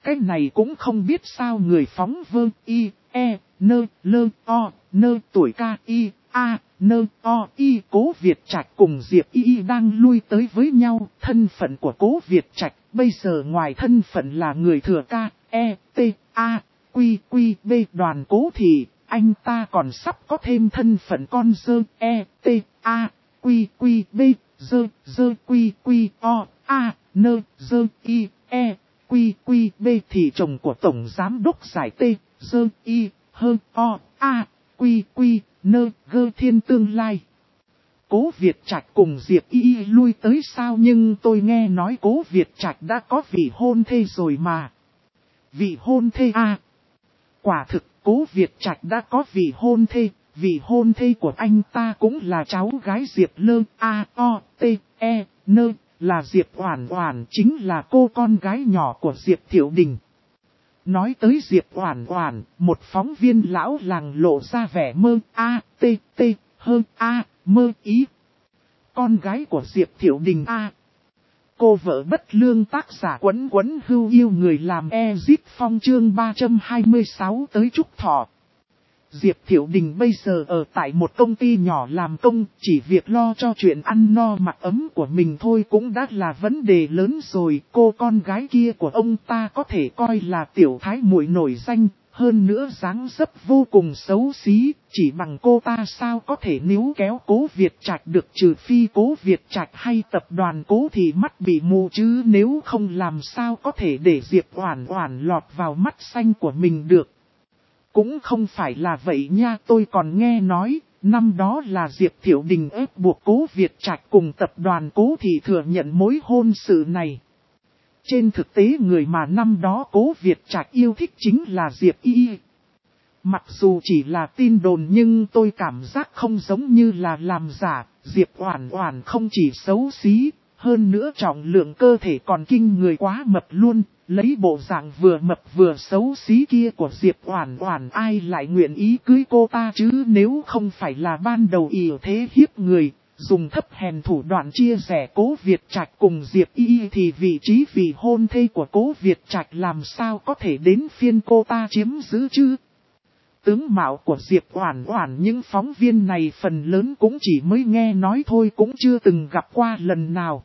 Cái này cũng không biết sao người phóng vơ y, e, nơ, lơ, o, nơ tuổi ca y, a, nơ, o, y. Cố Việt Trạch cùng Diệp y đang lui tới với nhau. Thân phận của Cố Việt Trạch bây giờ ngoài thân phận là người thừa ca, e, t, a, quy, quy, b đoàn Cố thì anh ta còn sắp có thêm thân phận con dơ, e, t, a, quy, quy, b, dơ, quy, quy, o, a, nơ, dơ, y, e, quy, quy, b thì chồng của Tổng Giám đốc giải T, dơ, y, hơ, o, a, quy, quy, nơ, gơ thiên tương lai. Cố Việt Trạch cùng Diệp y lui tới sao nhưng tôi nghe nói Cố Việt Trạch đã có vị hôn thê rồi mà. Vị hôn thê à? Quả thực Cố Việt Trạch đã có vị hôn thê của anh ta cũng là cháu gái Diệp Lơ, a, o, t, e, nơ, là Diệp Oản Oản, chính là cô con gái nhỏ của Diệp Thiệu Đình. Nói tới Diệp Oản Oản, một phóng viên lão làng lộ ra vẻ mơ mơ ý. Con gái của Diệp Thiệu Đình a. Cô vợ bất lương tác giả Quấn Quấn Hưu yêu người làm Ezit Phong chương 326 tới chúc thọ. Diệp Thiệu Đình bây giờ ở tại một công ty nhỏ làm công, chỉ việc lo cho chuyện ăn no mặc ấm của mình thôi cũng đã là vấn đề lớn rồi. Cô con gái kia của ông ta có thể coi là tiểu thái muội nổi danh, hơn nữa dáng dấp vô cùng xấu xí, chỉ bằng cô ta sao có thể níu kéo Cố Việt Trạch được, trừ phi Cố Việt Trạch hay tập đoàn Cố thì mắt bị mù chứ nếu không làm sao có thể để Diệp Oản Oản lọt vào mắt xanh của mình được. Cũng không phải là vậy nha, tôi còn nghe nói, năm đó là Diệp Thiệu Đình ép buộc Cố Việt Trạch cùng tập đoàn Cố thì thừa nhận mối hôn sự này. Trên thực tế người mà năm đó Cố Việt Trạch yêu thích chính là Diệp y. Mặc dù chỉ là tin đồn nhưng tôi cảm giác không giống như là làm giả, Diệp Oản Oản không chỉ xấu xí, hơn nữa trọng lượng cơ thể còn kinh người quá mập luôn. Lấy bộ dạng vừa mập vừa xấu xí kia của Diệp Oản Oản ai lại nguyện ý cưới cô ta chứ, nếu không phải là ban đầu ỷ thế hiếp người, dùng thấp hèn thủ đoạn chia rẽ Cố Việt Trạch cùng Diệp y thì vị trí vị hôn thê của Cố Việt Trạch làm sao có thể đến phiên cô ta chiếm giữ chứ. Tướng mạo của Diệp Oản Oản những phóng viên này phần lớn cũng chỉ mới nghe nói thôi, cũng chưa từng gặp qua lần nào.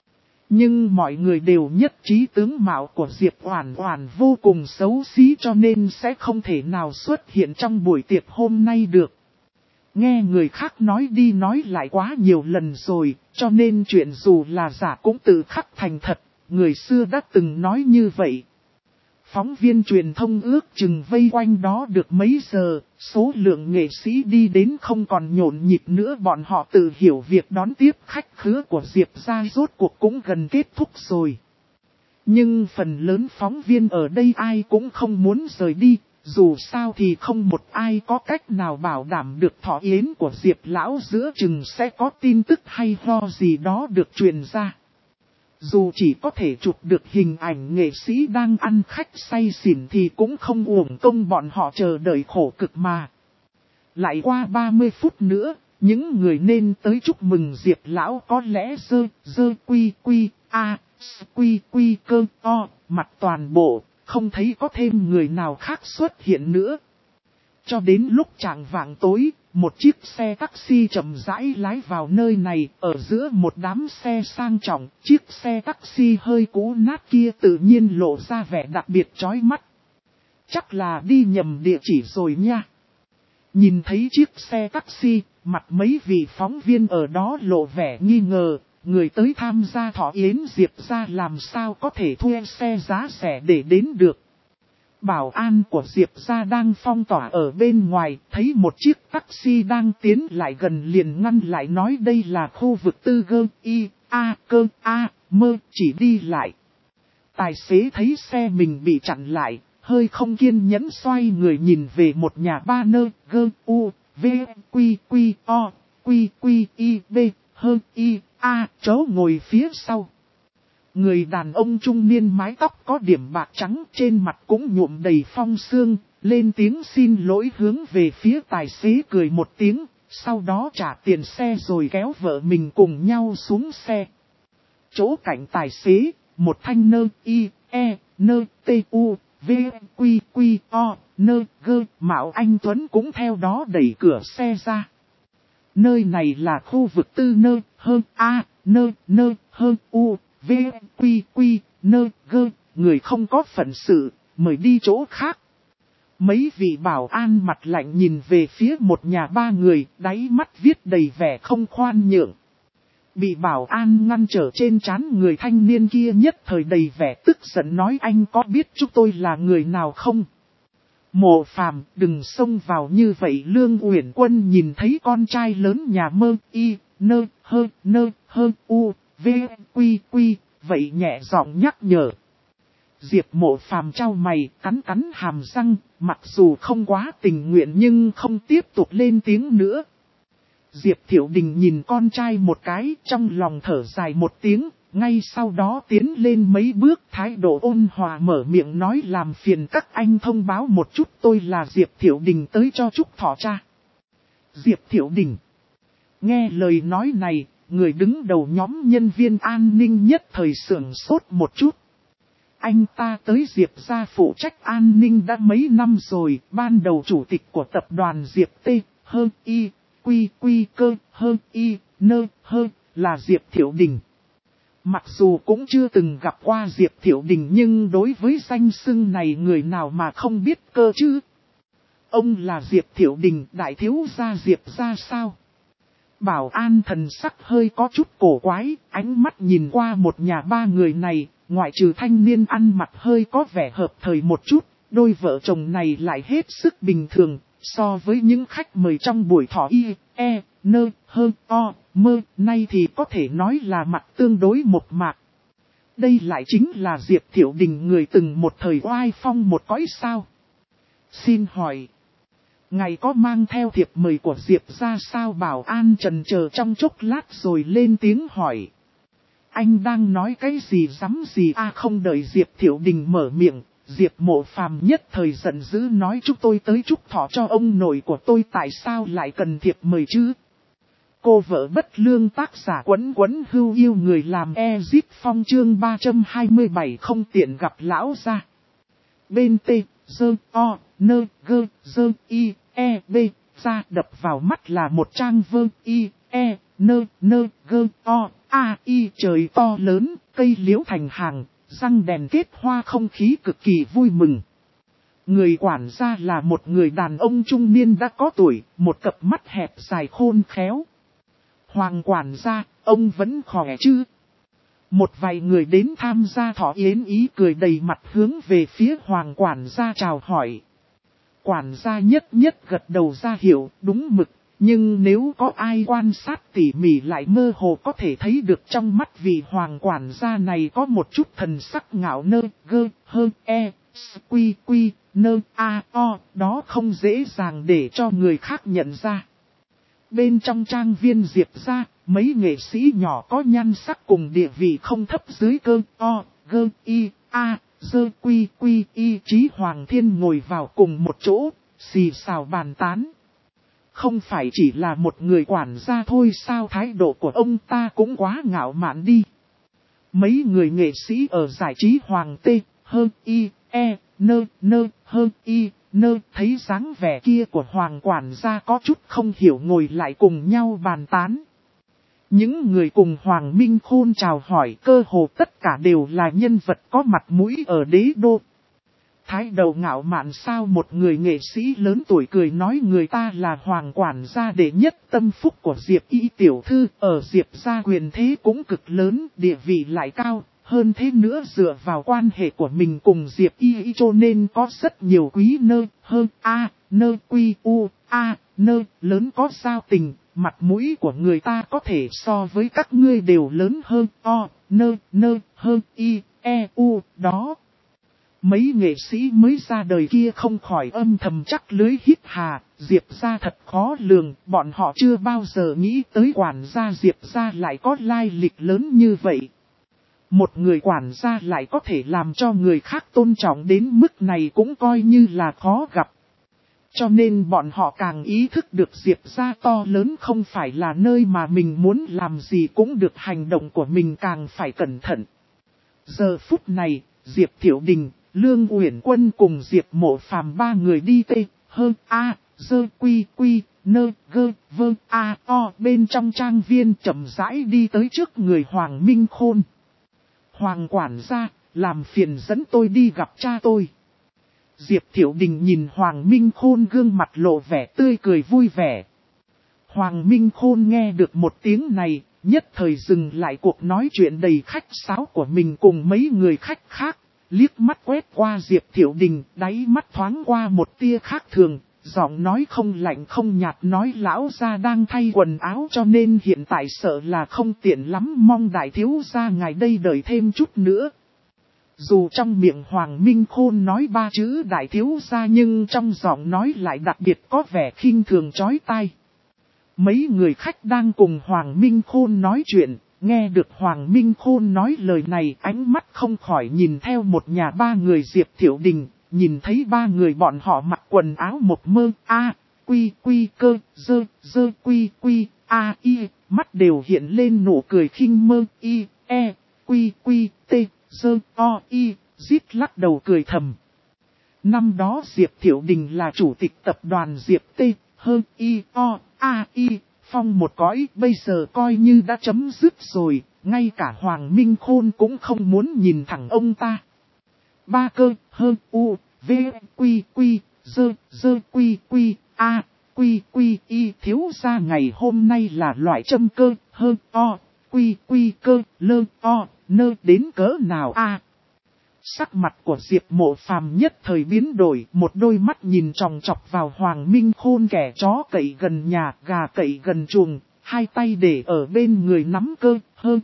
Nhưng mọi người đều nhất trí tướng mạo của Diệp Oản Oản vô cùng xấu xí cho nên sẽ không thể nào xuất hiện trong buổi tiệc hôm nay được. Nghe người khác nói đi nói lại quá nhiều lần rồi, cho nên chuyện dù là giả cũng tự khắc thành thật, người xưa đã từng nói như vậy. Phóng viên truyền thông ước chừng vây quanh đó được mấy giờ, số lượng nghệ sĩ đi đến không còn nhộn nhịp nữa, bọn họ tự hiểu việc đón tiếp khách khứa của Diệp gia rốt cuộc cũng gần kết thúc rồi. Nhưng phần lớn phóng viên ở đây ai cũng không muốn rời đi, dù sao thì không một ai có cách nào bảo đảm được thọ yến của Diệp lão giữa chừng sẽ có tin tức hay ho gì đó được truyền ra. Dù chỉ có thể chụp được hình ảnh nghệ sĩ đang ăn khách say xỉn thì cũng không uổng công bọn họ chờ đợi khổ cực mà. Lại qua 30 phút nữa, những người nên tới chúc mừng Diệp lão có lẽ quy cơ o, mặt toàn bộ, không thấy có thêm người nào khác xuất hiện nữa. Cho đến lúc chạng vạng tối, một chiếc xe taxi chậm rãi lái vào nơi này, ở giữa một đám xe sang trọng, chiếc xe taxi hơi cũ nát kia tự nhiên lộ ra vẻ đặc biệt chói mắt. Chắc là đi nhầm địa chỉ rồi nha. Nhìn thấy chiếc xe taxi, mặt mấy vị phóng viên ở đó lộ vẻ nghi ngờ, người tới tham gia thọ yến Diệp gia làm sao có thể thuê xe giá rẻ để đến được. Bảo an của Diệp gia đang phong tỏa ở bên ngoài, thấy một chiếc taxi đang tiến lại gần liền ngăn lại nói đây là khu vực tư gơ, mơ chỉ đi lại. Tài xế thấy xe mình bị chặn lại, hơi không kiên nhẫn xoay người nhìn về một nhà ba nơ, gơ, u, v, quy, o, quy, i, b, hơ, i, a, chỗ ngồi phía sau. Người đàn ông trung niên mái tóc có điểm bạc trắng trên mặt cũng nhuộm đầy phong sương, lên tiếng xin lỗi hướng về phía tài xế cười một tiếng, sau đó trả tiền xe rồi kéo vợ mình cùng nhau xuống xe. Chỗ cạnh tài xế, một thanh nơ nơ, tê u, v, quy quy o, nơ, gơ. Mạo Anh Tuấn cũng theo đó đẩy cửa xe ra. Nơi này là khu vực tư nơ, hơn a, nơ, nơ, hơn u, v, quy quy, nơ, gơ. Người không có phận sự, mời đi chỗ khác. Mấy vị bảo an mặt lạnh nhìn về phía một nhà ba người, đáy mắt viết đầy vẻ không khoan nhượng. Bị bảo an ngăn trở trên trán người thanh niên kia nhất thời đầy vẻ tức giận nói: anh có biết chúng tôi là người nào không? Mộ Phàm, đừng xông vào như vậy. Lương Uyển Quân nhìn thấy con trai lớn nhà Mơ Y, Nơ, Hơ, U, V, Quy, Quy, vậy nhẹ giọng nhắc nhở. Diệp Mộ Phàm chau mày, cắn hàm răng, mặc dù không quá tình nguyện nhưng không tiếp tục lên tiếng nữa. Diệp Thiệu Đình nhìn con trai một cái, trong lòng thở dài một tiếng, ngay sau đó tiến lên mấy bước, thái độ ôn hòa mở miệng nói: làm phiền các anh thông báo một chút, tôi là Diệp Thiệu Đình tới cho chúc thọ cha. Diệp Thiệu Đình. Nghe lời nói này, người đứng đầu nhóm nhân viên an ninh nhất thời sửng sốt một chút. Anh ta tới Diệp gia phụ trách an ninh đã mấy năm rồi, ban đầu chủ tịch của tập đoàn Diệp T, Hơ Y, Quy Quy Cơ, Hơ Y, Nơ, Hơ, là Diệp Thiệu Đình. Mặc dù cũng chưa từng gặp qua Diệp Thiệu Đình nhưng đối với danh xưng này người nào mà không biết cơ chứ. Ông là Diệp Thiệu Đình, đại thiếu gia Diệp gia sao? Bảo an thần sắc hơi có chút cổ quái, ánh mắt nhìn qua một nhà ba người này, ngoại trừ thanh niên ăn mặc hơi có vẻ hợp thời một chút, đôi vợ chồng này lại hết sức bình thường, so với những khách mời trong buổi thọ y, e, nơ, hơ, o, mơ, nay thì có thể nói là mặt tương đối một mạc. Đây lại chính là Diệp Thiệu Đình, người từng một thời oai phong một cõi sao? Xin hỏi, ngài có mang theo thiệp mời của Diệp ra sao? Bảo an chần chờ trong chốc lát rồi lên tiếng hỏi. Anh đang nói cái gì rắm gì à? Không đợi Diệp Thiệu Đình mở miệng, Diệp Mộ Phàm nhất thời giận dữ nói: chúng tôi tới chúc thọ cho ông nội của tôi, tại sao lại cần thiệp mời chứ? Cô vợ bất lương, tác giả Quấn Hưu yêu người làm Ezip Phong, chương 327 không tiện gặp lão gia. Bên T, Dơ, O, Nơ, Gơ, Dơ, Y, E, B, ra đập vào mắt là một trang vơ, Y, E, Nơ, Gơ, O, A, Y. Trời to lớn, cây liễu thành hàng, răng đèn kết hoa, không khí cực kỳ vui mừng. Người quản gia là một người đàn ông trung niên đã có tuổi, một cặp mắt hẹp dài khôn khéo. Hoàng quản gia, ông vẫn khỏe chứ? Một vài người đến tham gia thọ yến ý cười đầy mặt hướng về phía Hoàng quản gia chào hỏi. Quản gia nhất gật đầu ra hiệu đúng mực, nhưng nếu có ai quan sát tỉ mỉ lại mơ hồ có thể thấy được trong mắt vị Hoàng quản gia này có một chút thần sắc ngạo nơ, gơ, hơ, e, quy quy, nơ, a, o, đó không dễ dàng để cho người khác nhận ra. Bên trong trang viên Diệp gia, mấy nghệ sĩ nhỏ có nhan sắc cùng địa vị không thấp dưới cơ, o, gơ, y, a, dơ, quy quy, y. Chí Hoàng Thiên ngồi vào cùng một chỗ, xì xào bàn tán. Không phải chỉ là một người quản gia thôi sao? Thái độ của ông ta cũng quá ngạo mạn đi. Mấy người nghệ sĩ ở giải trí Hoàng T, Hơ, Y, E, Nơ, Hơ, Y, Nơ thấy dáng vẻ kia của Hoàng quản gia có chút không hiểu, ngồi lại cùng nhau bàn tán. Những người cùng Hoàng Minh Khôn chào hỏi cơ hồ tất cả đều là nhân vật có mặt mũi ở đế đô. Thái đầu ngạo mạn sao? Một người nghệ sĩ lớn tuổi cười nói: người ta là Hoàng quản gia đệ nhất tâm phúc của Diệp Y tiểu thư, ở Diệp gia quyền thế cũng cực lớn, địa vị lại cao, hơn thế nữa dựa vào quan hệ của mình cùng Diệp Y cho nên có rất nhiều quý nơ, hơn a, nơ, quy, u, a, nơ, lớn có giao tình, mặt mũi của người ta có thể so với các ngươi đều lớn hơn, o, nơ, hơn y, e, u, đó. Mấy nghệ sĩ mới ra đời kia không khỏi âm thầm chắc lưới hít hà, Diệp gia thật khó lường, bọn họ chưa bao giờ nghĩ tới quản gia Diệp gia lại có lai lịch lớn như vậy. Một người quản gia lại có thể làm cho người khác tôn trọng đến mức này cũng coi như là khó gặp. Cho nên bọn họ càng ý thức được Diệp gia to lớn không phải là nơi mà mình muốn làm gì cũng được, hành động của mình càng phải cẩn thận. Giờ phút này, Diệp Thiệu Đình, Lương Uyển Quân cùng Diệp Mộ Phàm ba người đi bên trong trang viên chậm rãi đi tới trước người Hoàng Minh Khôn. Hoàng quản gia, làm phiền dẫn tôi đi gặp cha tôi. Diệp Thiệu Đình nhìn Hoàng Minh Khôn gương mặt lộ vẻ tươi cười vui vẻ. Hoàng Minh Khôn nghe được một tiếng này, nhất thời dừng lại cuộc nói chuyện đầy khách sáo của mình cùng mấy người khách khác, liếc mắt quét qua Diệp Thiệu Đình, đáy mắt thoáng qua một tia khác thường, giọng nói không lạnh không nhạt nói lão gia đang thay quần áo cho nên hiện tại sợ là không tiện lắm, mong đại thiếu gia ngài đây đợi thêm chút nữa. Dù trong miệng Hoàng Minh Khôn nói ba chữ đại thiếu gia nhưng trong giọng nói lại đặc biệt có vẻ khinh thường chói tai. Mấy người khách đang cùng Hoàng Minh Khôn nói chuyện, nghe được Hoàng Minh Khôn nói lời này ánh mắt không khỏi nhìn theo một nhà ba người Diệp Thiệu Đình, nhìn thấy ba người bọn họ mặc quần áo một mơ mắt đều hiện lên nụ cười khinh mơ rít lắc đầu cười thầm. Năm đó Diệp Thiệu Đình là chủ tịch tập đoàn Diệp Phong một cõi, bây giờ coi như đã chấm dứt rồi, ngay cả Hoàng Minh Khôn cũng không muốn nhìn thẳng ông ta. Ba cơ thiếu gia ngày hôm nay là loại châm cơ đến cỡ nào a? Sắc mặt của Diệp Mộ Phàm nhất thời biến đổi, một đôi mắt nhìn chòng chọc vào Hoàng Minh Khôn, kẻ chó cậy gần nhà, gà cậy gần chuồng, hai tay để ở bên người nắm cơ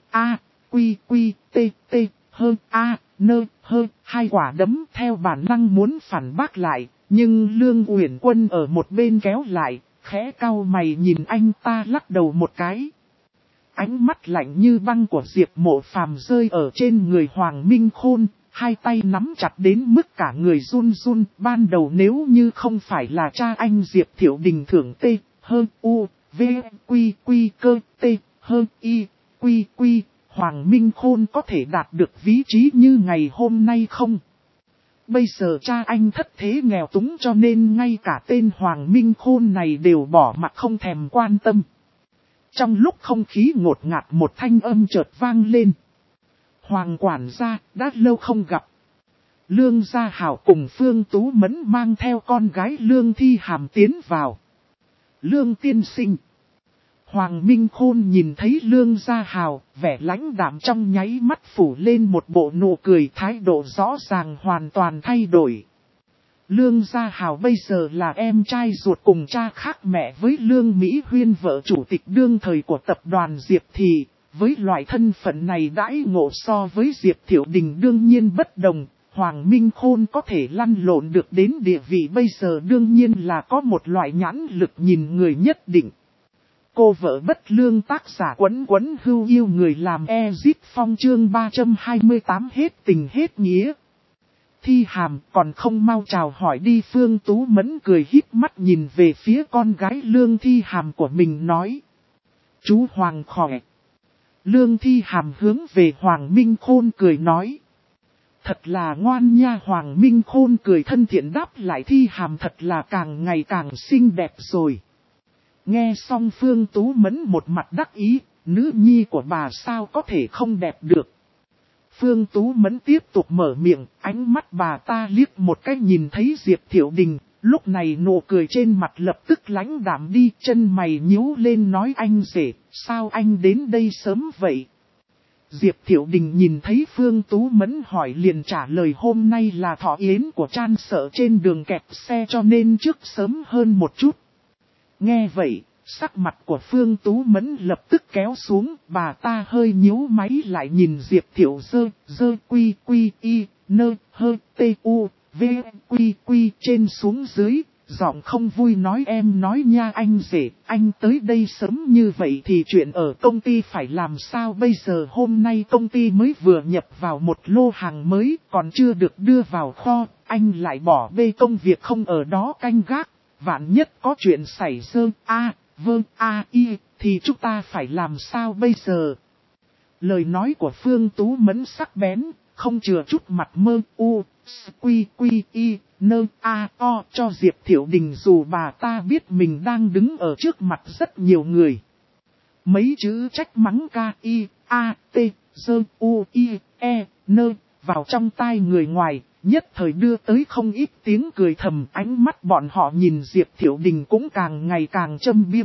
hai quả đấm theo bản năng muốn phản bác lại, nhưng Lương Uyển Quân ở một bên kéo lại, khẽ cau mày nhìn anh ta lắc đầu một cái. Ánh mắt lạnh như băng của Diệp Mộ Phàm rơi ở trên người Hoàng Minh Khôn, hai tay nắm chặt đến mức cả người run run. Ban đầu nếu như không phải là cha anh Diệp Thiệu Đình thưởng Hoàng Minh Khôn có thể đạt được vị trí như ngày hôm nay không? Bây giờ cha anh thất thế nghèo túng cho nên ngay cả tên Hoàng Minh Khôn này đều bỏ mặc không thèm quan tâm. Trong lúc không khí ngột ngạt một thanh âm chợt vang lên. Hoàng quản gia, đã lâu không gặp. Lương Gia Hảo cùng Phương Tú Mẫn mang theo con gái Lương Thi Hàm tiến vào. Lương tiên sinh. Hoàng Minh Khôn nhìn thấy Lương Gia Hảo, vẻ lãnh đạm trong nháy mắt phủ lên một bộ nụ cười, thái độ rõ ràng hoàn toàn thay đổi. Lương Gia Hảo bây giờ là em trai ruột cùng cha khác mẹ với Lương Mỹ Huyên, vợ chủ tịch đương thời của tập đoàn Diệp Thị. Với loại thân phận này đãi ngộ so với Diệp Thiệu Đình đương nhiên bất đồng, Hoàng Minh Khôn có thể lăn lộn được đến địa vị bây giờ đương nhiên là có một loại nhãn lực nhìn người nhất định. Cô vợ bất lương tác giả Quấn Quấn Hưu yêu người làm Ezip Phong chương 328 hết tình hết nghĩa. Thi Hàm còn không mau chào hỏi đi. Phương Tú Mẫn cười híp mắt nhìn về phía con gái Lương Thi Hàm của mình nói. Chú Hoàng khỏe. Lương Thi Hàm hướng về Hoàng Minh Khôn cười nói. Thật là ngoan nha. Hoàng Minh Khôn cười thân thiện đáp lại. Thi Hàm thật là càng ngày càng xinh đẹp rồi. Nghe xong Phương Tú Mẫn một mặt đắc ý, nữ nhi của bà sao có thể không đẹp được. Phương Tú Mẫn tiếp tục mở miệng, ánh mắt bà ta liếc một cái nhìn thấy Diệp Thiệu Đình, lúc này nụ cười trên mặt lập tức lãnh đạm đi, chân mày nhíu lên nói anh rể, sao anh đến đây sớm vậy? Diệp Thiệu Đình nhìn thấy Phương Tú Mẫn hỏi liền trả lời hôm nay là thọ yến của Tran Sợ trên đường kẹt xe cho nên trước sớm hơn một chút. Nghe vậy, sắc mặt của Phương Tú Mẫn lập tức kéo xuống, bà ta hơi nhíu máy lại nhìn Diệp Thiệu trên xuống dưới, giọng không vui nói em nói nha anh rể, anh tới đây sớm như vậy thì chuyện ở công ty phải làm sao bây giờ, hôm nay công ty mới vừa nhập vào một lô hàng mới, còn chưa được đưa vào kho, anh lại bỏ bê công việc không ở đó canh gác. Vạn nhất có chuyện xảy ra thì chúng ta phải làm sao bây giờ? Lời nói của Phương Tú Mẫn sắc bén, không chừa chút mặt mơ u, quy quy y, nơ a o cho Diệp Thiệu Đình dù bà ta biết mình đang đứng ở trước mặt rất nhiều người. Mấy chữ trách mắng k i a t dơ u i e nơ vào trong tai người ngoài, nhất thời đưa tới không ít tiếng cười thầm. Ánh mắt bọn họ nhìn Diệp Thiệu Đình cũng càng ngày càng châm biếm.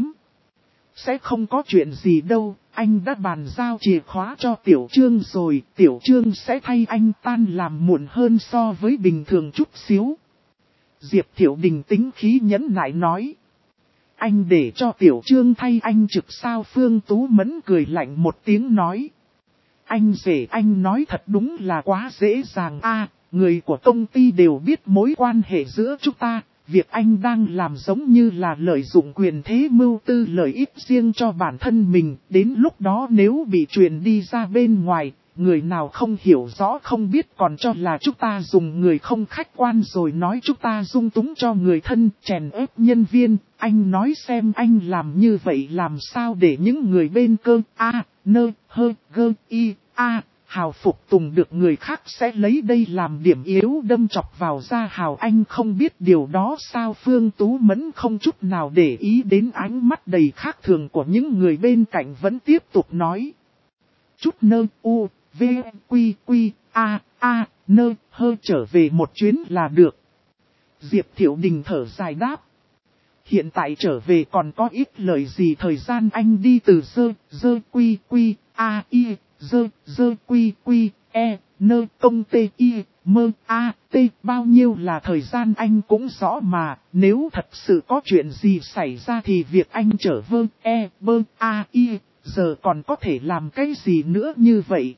Sẽ không có chuyện gì đâu, anh đã bàn giao chìa khóa cho Tiểu Trương rồi, Tiểu Trương sẽ thay anh tan làm muộn hơn so với bình thường chút xíu. Diệp Thiệu Đình tính khí nhẫn nại nói. Anh để cho Tiểu Trương thay anh trực sao? Phương Tú Mẫn cười lạnh một tiếng nói. Anh rể, anh nói thật đúng là quá dễ dàng a. Người của công ty đều biết mối quan hệ giữa chúng ta. Việc anh đang làm giống như là lợi dụng quyền thế mưu tư lợi ích riêng cho bản thân mình. Đến lúc đó nếu bị truyền đi ra bên ngoài, người nào không hiểu rõ không biết còn cho là chúng ta dùng người không khách quan rồi nói chúng ta dung túng cho người thân, chèn ép nhân viên. Anh nói xem anh làm như vậy làm sao để những người bên cơ a, nơ, hơ, gơ, y, a, hào phục tùng được người khác sẽ lấy đây làm điểm yếu đâm chọc vào da hào. Anh không biết điều đó sao? Phương Tú Mẫn không chút nào để ý đến ánh mắt đầy khác thường của những người bên cạnh, vẫn tiếp tục nói. Chút nơ u, v, quy quy, a, nơ, hơ trở về một chuyến là được. Diệp Thiệu Đình thở dài đáp. Hiện tại trở về còn có ít lời gì, thời gian anh đi từ dơ quy quy, a i, dơ quy quy, e, nơ công tê y, mơ a t bao nhiêu là thời gian anh cũng rõ mà. Nếu thật sự có chuyện gì xảy ra thì việc anh trở vơ e bơ a i, giờ còn có thể làm cái gì nữa như vậy?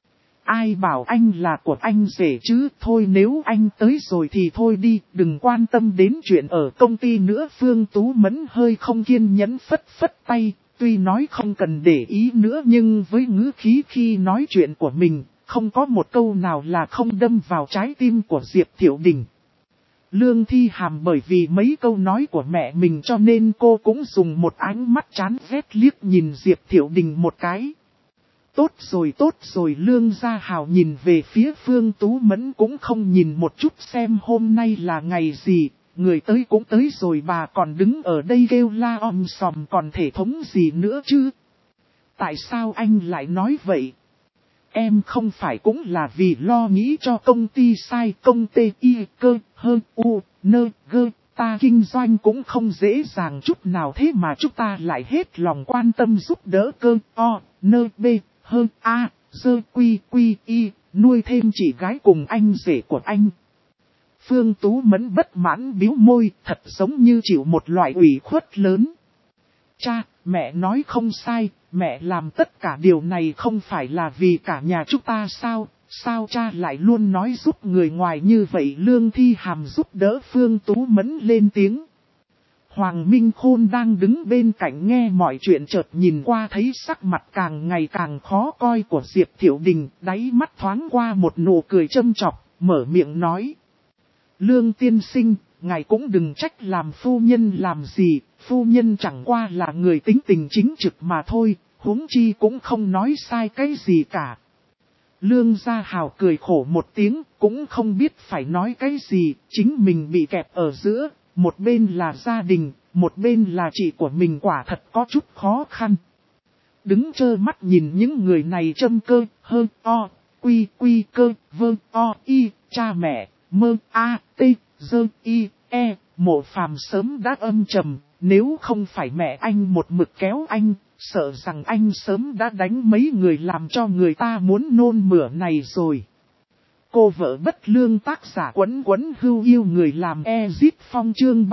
Ai bảo anh là của anh rể chứ? Thôi nếu anh tới rồi thì thôi đi, đừng quan tâm đến chuyện ở công ty nữa. Phương Tú Mẫn hơi không kiên nhẫn phất phất tay, tuy nói không cần để ý nữa nhưng với ngữ khí khi nói chuyện của mình, không có một câu nào là không đâm vào trái tim của Diệp Thiệu Đình. Lương Thi Hàm bởi vì mấy câu nói của mẹ mình cho nên cô cũng dùng một ánh mắt chán ghét liếc nhìn Diệp Thiệu Đình một cái. Tốt rồi, Lương Gia Hào nhìn về phía Phương Tú Mẫn cũng không nhìn một chút xem hôm nay là ngày gì, người tới cũng tới rồi, bà còn đứng ở đây kêu la om sòm còn thể thống gì nữa chứ? Tại sao anh lại nói vậy? Em không phải cũng là vì lo nghĩ cho công ty sai, công ty y cơ hơn u nơ gơ, ta kinh doanh cũng không dễ dàng chút nào thế mà chúng ta lại hết lòng quan tâm giúp đỡ cơ o nơ b hơn a dơ quy quy y, nuôi thêm chị gái cùng anh rể của anh. Phương Tú Mẫn bất mãn bĩu môi, thật giống như chịu một loại ủy khuất lớn. Cha, mẹ nói không sai, mẹ làm tất cả điều này không phải là vì cả nhà chúng ta sao? Sao cha lại luôn nói giúp người ngoài như vậy? Lương Thi Hàm giúp đỡ Phương Tú Mẫn lên tiếng. Hoàng Minh Khôn đang đứng bên cạnh nghe mọi chuyện chợt nhìn qua thấy sắc mặt càng ngày càng khó coi của Diệp Thiệu Đình, đáy mắt thoáng qua một nụ cười châm chọc, mở miệng nói. Lương tiên sinh, ngài cũng đừng trách làm phu nhân làm gì, phu nhân chẳng qua là người tính tình chính trực mà thôi, huống chi cũng không nói sai cái gì cả. Lương Gia Hào cười khổ một tiếng, cũng không biết phải nói cái gì, chính mình bị kẹp ở giữa, một bên là gia đình, một bên là chị của mình, quả thật có chút khó khăn. Đứng trơ mắt nhìn những người này châm cơ, hơn o, quy quy cơ, vơ o y, cha mẹ, mơ a t, dơ y, e, Mộ Phàm sớm đã âm trầm, nếu không phải mẹ anh một mực kéo anh, sợ rằng anh sớm đã đánh mấy người làm cho người ta muốn nôn mửa này rồi. Cô vợ bất lương tác giả Quấn Quấn Hưu Yêu người làm Ezit Phong chương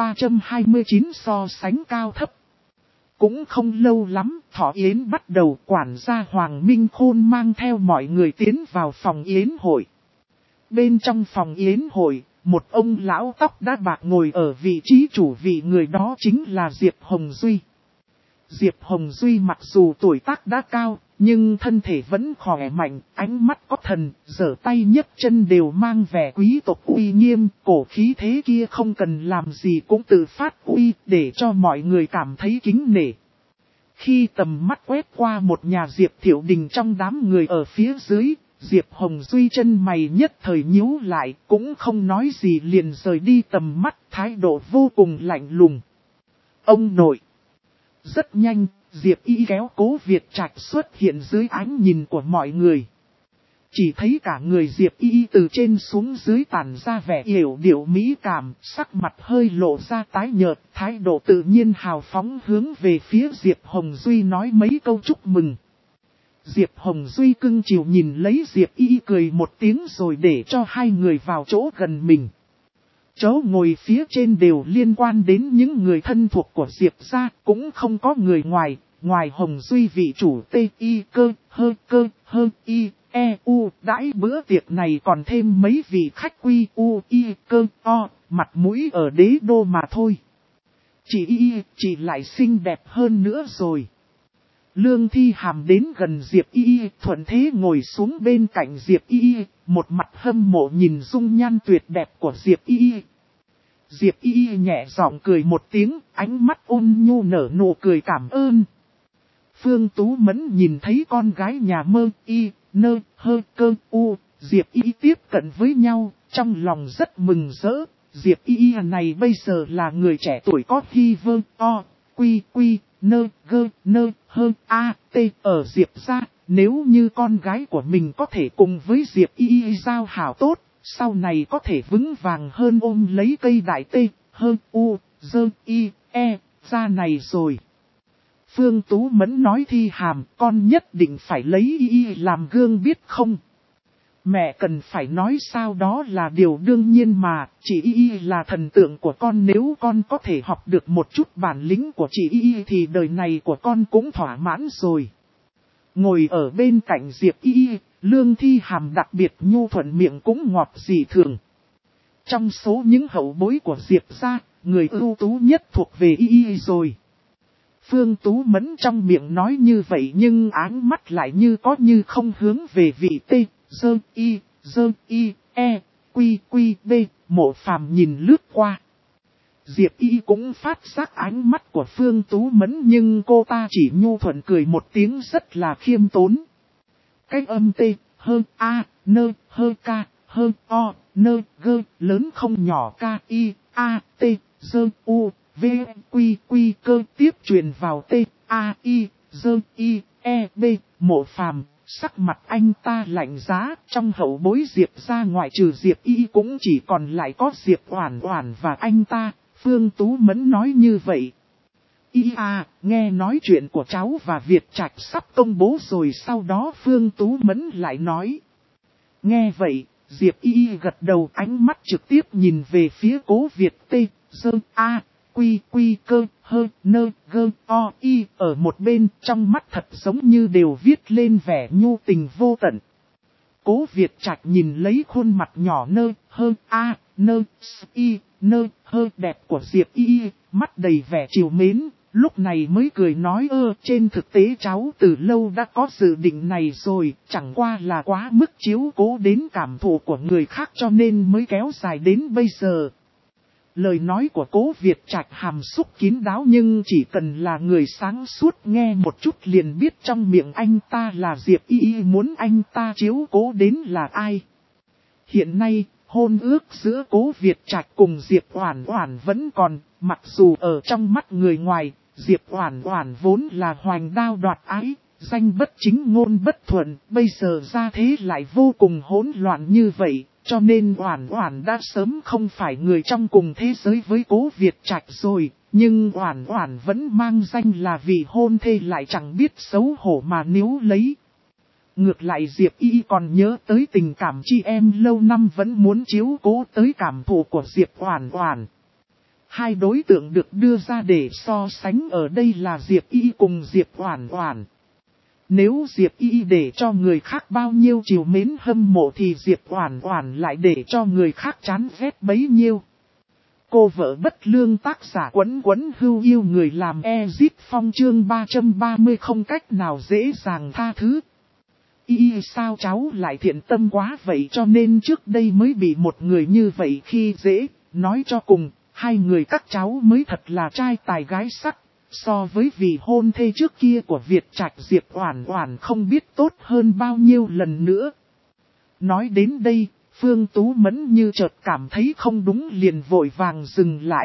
329 so sánh cao thấp. Cũng không lâu lắm, thọ yến bắt đầu, quản gia Hoàng Minh Khôn mang theo mọi người tiến vào phòng yến hội. Bên trong phòng yến hội, một ông lão tóc đã bạc ngồi ở vị trí chủ vị, người đó chính là Diệp Hồng Duy. Diệp Hồng Duy mặc dù tuổi tác đã cao, nhưng thân thể vẫn khỏe mạnh, ánh mắt có thần, giở tay nhấc chân đều mang vẻ quý tộc uy nghiêm, cổ khí thế kia không cần làm gì cũng tự phát uy, để cho mọi người cảm thấy kính nể. Khi tầm mắt quét qua một nhà Diệp Thiệu Đình trong đám người ở phía dưới, Diệp Hồng Duy chân mày nhất thời nhíu lại, cũng không nói gì liền rời đi tầm mắt, thái độ vô cùng lạnh lùng. Ông nội. Rất nhanh, Diệp Y kéo Cố Việt Trạch xuất hiện dưới ánh nhìn của mọi người. Chỉ thấy cả người Diệp Y từ trên xuống dưới tản ra vẻ yểu điệu mỹ cảm, sắc mặt hơi lộ ra tái nhợt, thái độ tự nhiên hào phóng hướng về phía Diệp Hồng Duy nói mấy câu chúc mừng. Diệp Hồng Duy cưng chiều nhìn lấy Diệp Y cười một tiếng rồi để cho hai người vào chỗ gần mình. Chỗ ngồi phía trên đều liên quan đến những người thân thuộc của Diệp gia, cũng không có người ngoài, ngoài Hồng Duy vị chủ T.I. cơ, hơ, I, E, U, đãi bữa tiệc này còn thêm mấy vị khách quy U, I, cơ, O, mặt mũi ở đế đô mà thôi. Chị lại xinh đẹp hơn nữa rồi. Lương Thi Hàm đến gần Diệp Y, thuận thế ngồi xuống bên cạnh Diệp Y, một mặt hâm mộ nhìn dung nhan tuyệt đẹp của Diệp Y. Diệp Y nhẹ giọng cười một tiếng, ánh mắt ôn nhu nở nụ cười cảm ơn. Phương Tú Mẫn nhìn thấy con gái nhà Mơ Y, Nơ, Hơ, Cơ, U, Diệp Y tiếp cận với nhau, trong lòng rất mừng rỡ. Diệp Y này bây giờ là người trẻ tuổi có hy vơ, O, Quy, Nơ, Gơ, Nơ, Hơ, A, T ở Diệp gia. Nếu như con gái của mình có thể cùng với Diệp Y giao hảo tốt, sau này có thể vững vàng hơn ôm lấy cây đại T, Hơ, U, Dơ, Y, E, ra này rồi. Phương Tú Mẫn nói Thi Hàm, con nhất định phải lấy Y làm gương biết không? Mẹ cần phải nói sao, đó là điều đương nhiên mà, chị Y là thần tượng của con, nếu con có thể học được một chút bản lĩnh của chị Y thì đời này của con cũng thỏa mãn rồi. Ngồi ở bên cạnh Diệp Y, Lương Thi Hàm đặc biệt nhu thuận, miệng cũng ngọt dị thường. Trong số những hậu bối của Diệp gia, người ưu tú nhất thuộc về Y rồi. Phương Tú Mẫn trong miệng nói như vậy nhưng áng mắt lại như có như không hướng về vị T, Dơ, Y, E, Quy, B, Mộ Phàm nhìn lướt qua. Diệp Y cũng phát giác ánh mắt của Phương Tú Mẫn nhưng cô ta chỉ nhu thuận cười một tiếng rất là khiêm tốn. Cái âm T, Hơ, A, Nơ, Hơ, Ca, Hơ, O, Nơ, Gơ, lớn không nhỏ Ca, I, A, T, Dơ, U, V, Quy, Cơ tiếp truyền vào T, A, I, Dơ, I, E, B, Mộ Phàm. Sắc mặt anh ta lạnh giá, trong hậu bối Diệp gia ngoại trừ Diệp Y cũng chỉ còn lại có Diệp Oản Oản và anh ta. Phương Tú Mẫn nói như vậy. Y à, nghe nói chuyện của cháu và Việt Trạch sắp công bố rồi, sau đó Phương Tú Mẫn lại nói. Nghe vậy, Diệp Y gật đầu, ánh mắt trực tiếp nhìn về phía Cố Việt T, Dơ, A, Quy, Cơ, Hơ, Nơ, Gơ, O, Y ở một bên, trong mắt thật giống như đều viết lên vẻ nhu tình vô tận. Cố Việt Trạch nhìn lấy khuôn mặt nhỏ Nơ, Hơ, A, Nơ, Y, Nơ, Hơ đẹp của Diệp Y, mắt đầy vẻ trìu mến, lúc này mới cười nói trên thực tế cháu từ lâu đã có dự định này rồi, chẳng qua là quá mức chiếu cố đến cảm thụ của người khác cho nên mới kéo dài đến bây giờ. Lời nói của Cố Việt Trạch hàm xúc kín đáo nhưng chỉ cần là người sáng suốt nghe một chút liền biết trong miệng anh ta là Diệp Y muốn anh ta chiếu cố đến là ai. Hiện nay, hôn ước giữa Cố Việt Trạch cùng Diệp Oản Oản vẫn còn, mặc dù ở trong mắt người ngoài, Diệp Oản Oản vốn là hoành đao đoạt ái, danh bất chính ngôn bất thuận, bây giờ ra thế lại vô cùng hỗn loạn như vậy. Cho nên Oản Oản đã sớm không phải người trong cùng thế giới với Cố Việt Trạch rồi, nhưng Oản Oản vẫn mang danh là vị hôn thê lại chẳng biết xấu hổ mà níu lấy. Ngược lại Diệp Y còn nhớ tới tình cảm chị em lâu năm vẫn muốn chiếu cố tới cảm thụ của Diệp Oản Oản. Hai đối tượng được đưa ra để so sánh ở đây là Diệp Y cùng Diệp Oản Oản. Nếu Diệp Y để cho người khác bao nhiêu trìu mến hâm mộ thì Diệp Oản Oản lại để cho người khác chán ghét bấy nhiêu. Cô vợ bất lương tác giả Quấn Hưu yêu người làm Ezit Phong chương 330 không cách nào dễ dàng tha thứ. Y sao cháu lại thiện tâm quá vậy cho nên trước đây mới bị một người như vậy khi dễ, nói cho cùng, hai người các cháu mới thật là trai tài gái sắc. So với vị hôn thê trước kia của Việt Trạch Diệp Oản Oản không biết tốt hơn bao nhiêu lần nữa. Nói đến đây, Phương Tú Mẫn như chợt cảm thấy không đúng liền vội vàng dừng lại.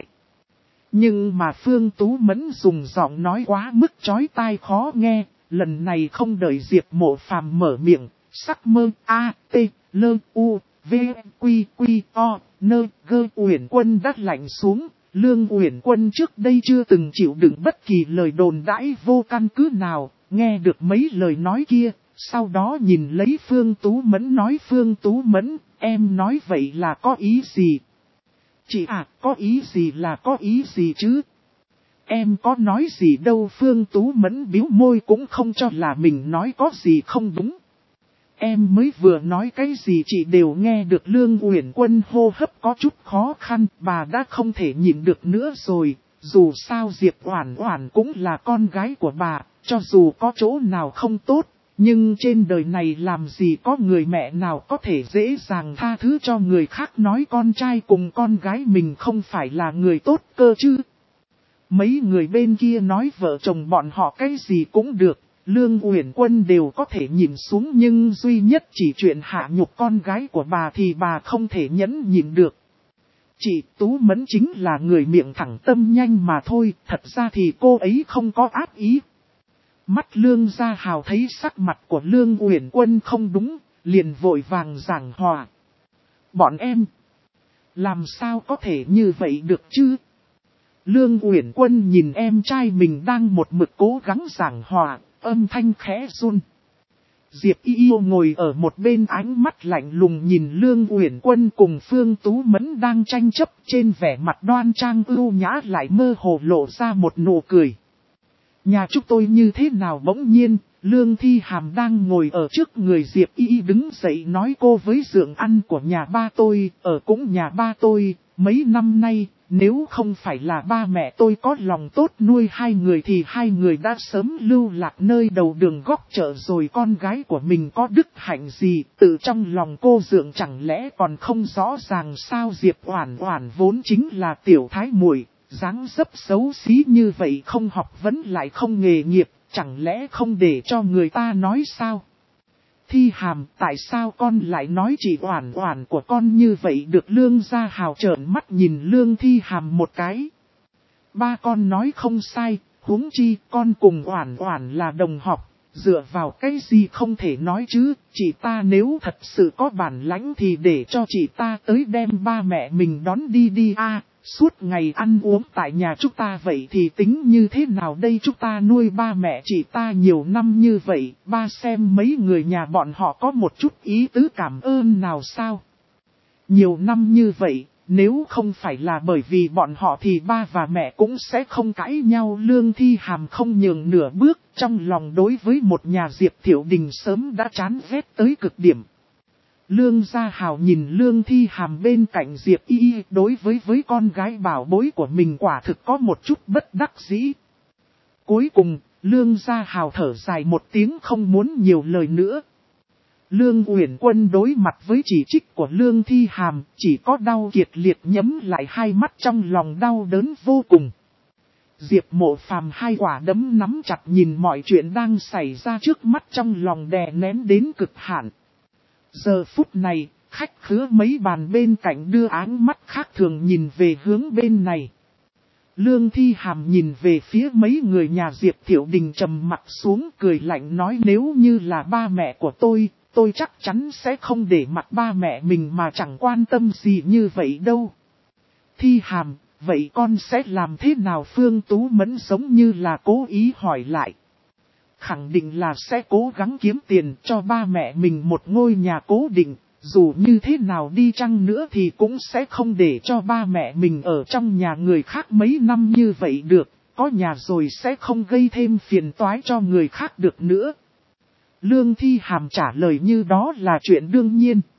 Nhưng mà Phương Tú Mẫn dùng giọng nói quá mức chói tai khó nghe, lần này không đợi Diệp Mộ Phàm mở miệng, sắc mơ A, T, L, U, V, Quy, Quy, O, Nơ, Gơ Uyển Quân đã lạnh xuống. Lương Uyển Quân trước đây chưa từng chịu đựng bất kỳ lời đồn đãi vô căn cứ nào, nghe được mấy lời nói kia, sau đó nhìn lấy Phương Tú Mẫn nói Phương Tú Mẫn, em nói vậy là có ý gì? Chị à, có ý gì là có ý gì chứ? Em có nói gì đâu. Phương Tú Mẫn bĩu môi cũng không cho là mình nói có gì không đúng. Em mới vừa nói cái gì chị đều nghe được. Lương Uyển Quân hô hấp có chút khó khăn, bà đã không thể nhịn được nữa rồi. Dù sao Diệp Oản Oản cũng là con gái của bà, cho dù có chỗ nào không tốt, nhưng trên đời này làm gì có người mẹ nào có thể dễ dàng tha thứ cho người khác nói con trai cùng con gái mình không phải là người tốt cơ chứ. Mấy người bên kia nói vợ chồng bọn họ cái gì cũng được, Lương Uyển Quân đều có thể nhìn xuống, nhưng duy nhất chỉ chuyện hạ nhục con gái của bà thì bà không thể nhẫn nhịn được. Chị Tú Mẫn chính là người miệng thẳng tâm nhanh mà thôi, thật ra thì cô ấy không có ác ý. Mắt Lương Gia Hào thấy sắc mặt của Lương Uyển Quân không đúng, liền vội vàng giảng hòa. Bọn em, làm sao có thể như vậy được chứ? Lương Uyển Quân nhìn em trai mình đang một mực cố gắng giảng hòa, âm thanh khẽ run. Diệp Y Yêu ngồi ở một bên ánh mắt lạnh lùng nhìn Lương Uyển Quân cùng Phương Tú Mẫn đang tranh chấp, trên vẻ mặt đoan trang ưu nhã lại mơ hồ lộ ra một nụ cười. Nhà chúng tôi như thế nào? Bỗng nhiên, Lương Thi Hàm đang ngồi ở trước người Diệp Y đứng dậy nói cô với dượng ăn của nhà ba tôi, ở cũng nhà ba tôi, mấy năm nay, nếu không phải là ba mẹ tôi có lòng tốt nuôi hai người thì hai người đã sớm lưu lạc nơi đầu đường góc chợ rồi. Con gái của mình có đức hạnh gì, tự trong lòng cô dượng chẳng lẽ còn không rõ ràng sao? Diệp Oản Oản vốn chính là tiểu thái muội, dáng dấp xấu xí như vậy, không học vấn lại không nghề nghiệp, chẳng lẽ không để cho người ta nói sao? Thi Hàm, tại sao con lại nói chị Oản Oản của con như vậy được? Lương Gia Hào trợn mắt nhìn Lương Thi Hàm một cái. Ba con nói không sai, huống chi con cùng Oản Oản là đồng học, dựa vào cái gì không thể nói chứ? Chị ta nếu thật sự có bản lãnh thì để cho chị ta tới đem ba mẹ mình đón đi đi a. Suốt ngày ăn uống tại nhà chúng ta vậy thì tính như thế nào đây? Chúng ta nuôi ba mẹ chị ta nhiều năm như vậy, ba xem mấy người nhà bọn họ có một chút ý tứ cảm ơn nào sao? Nhiều năm như vậy, nếu không phải là bởi vì bọn họ thì ba và mẹ cũng sẽ không cãi nhau. Lương Thi Hàm không nhường nửa bước, trong lòng đối với một nhà Diệp Thiệu Đình sớm đã chán ghét tới cực điểm. Lương Gia Hào nhìn Lương Thi Hàm bên cạnh Diệp Y, đối với con gái bảo bối của mình quả thực có một chút bất đắc dĩ. Cuối cùng, Lương Gia Hào thở dài một tiếng không muốn nhiều lời nữa. Lương Uyển Quân đối mặt với chỉ trích của Lương Thi Hàm, chỉ có đau kiệt liệt nhắm lại hai mắt, trong lòng đau đớn vô cùng. Diệp Mộ Phàm hai quả đấm nắm chặt nhìn mọi chuyện đang xảy ra trước mắt, trong lòng đè nén đến cực hạn. Giờ phút này, khách khứa mấy bàn bên cạnh đưa áng mắt khác thường nhìn về hướng bên này. Lương Thi Hàm nhìn về phía mấy người nhà Diệp Thiệu Đình trầm mặt xuống, cười lạnh nói nếu như là ba mẹ của tôi chắc chắn sẽ không để mặt ba mẹ mình mà chẳng quan tâm gì như vậy đâu. Thi Hàm, vậy con sẽ làm thế nào? Phương Tú Mẫn giống như là cố ý hỏi lại. Khẳng định là sẽ cố gắng kiếm tiền cho ba mẹ mình một ngôi nhà cố định, dù như thế nào đi chăng nữa thì cũng sẽ không để cho ba mẹ mình ở trong nhà người khác mấy năm như vậy được, có nhà rồi sẽ không gây thêm phiền toái cho người khác được nữa. Lương Thi Hàm trả lời như đó là chuyện đương nhiên.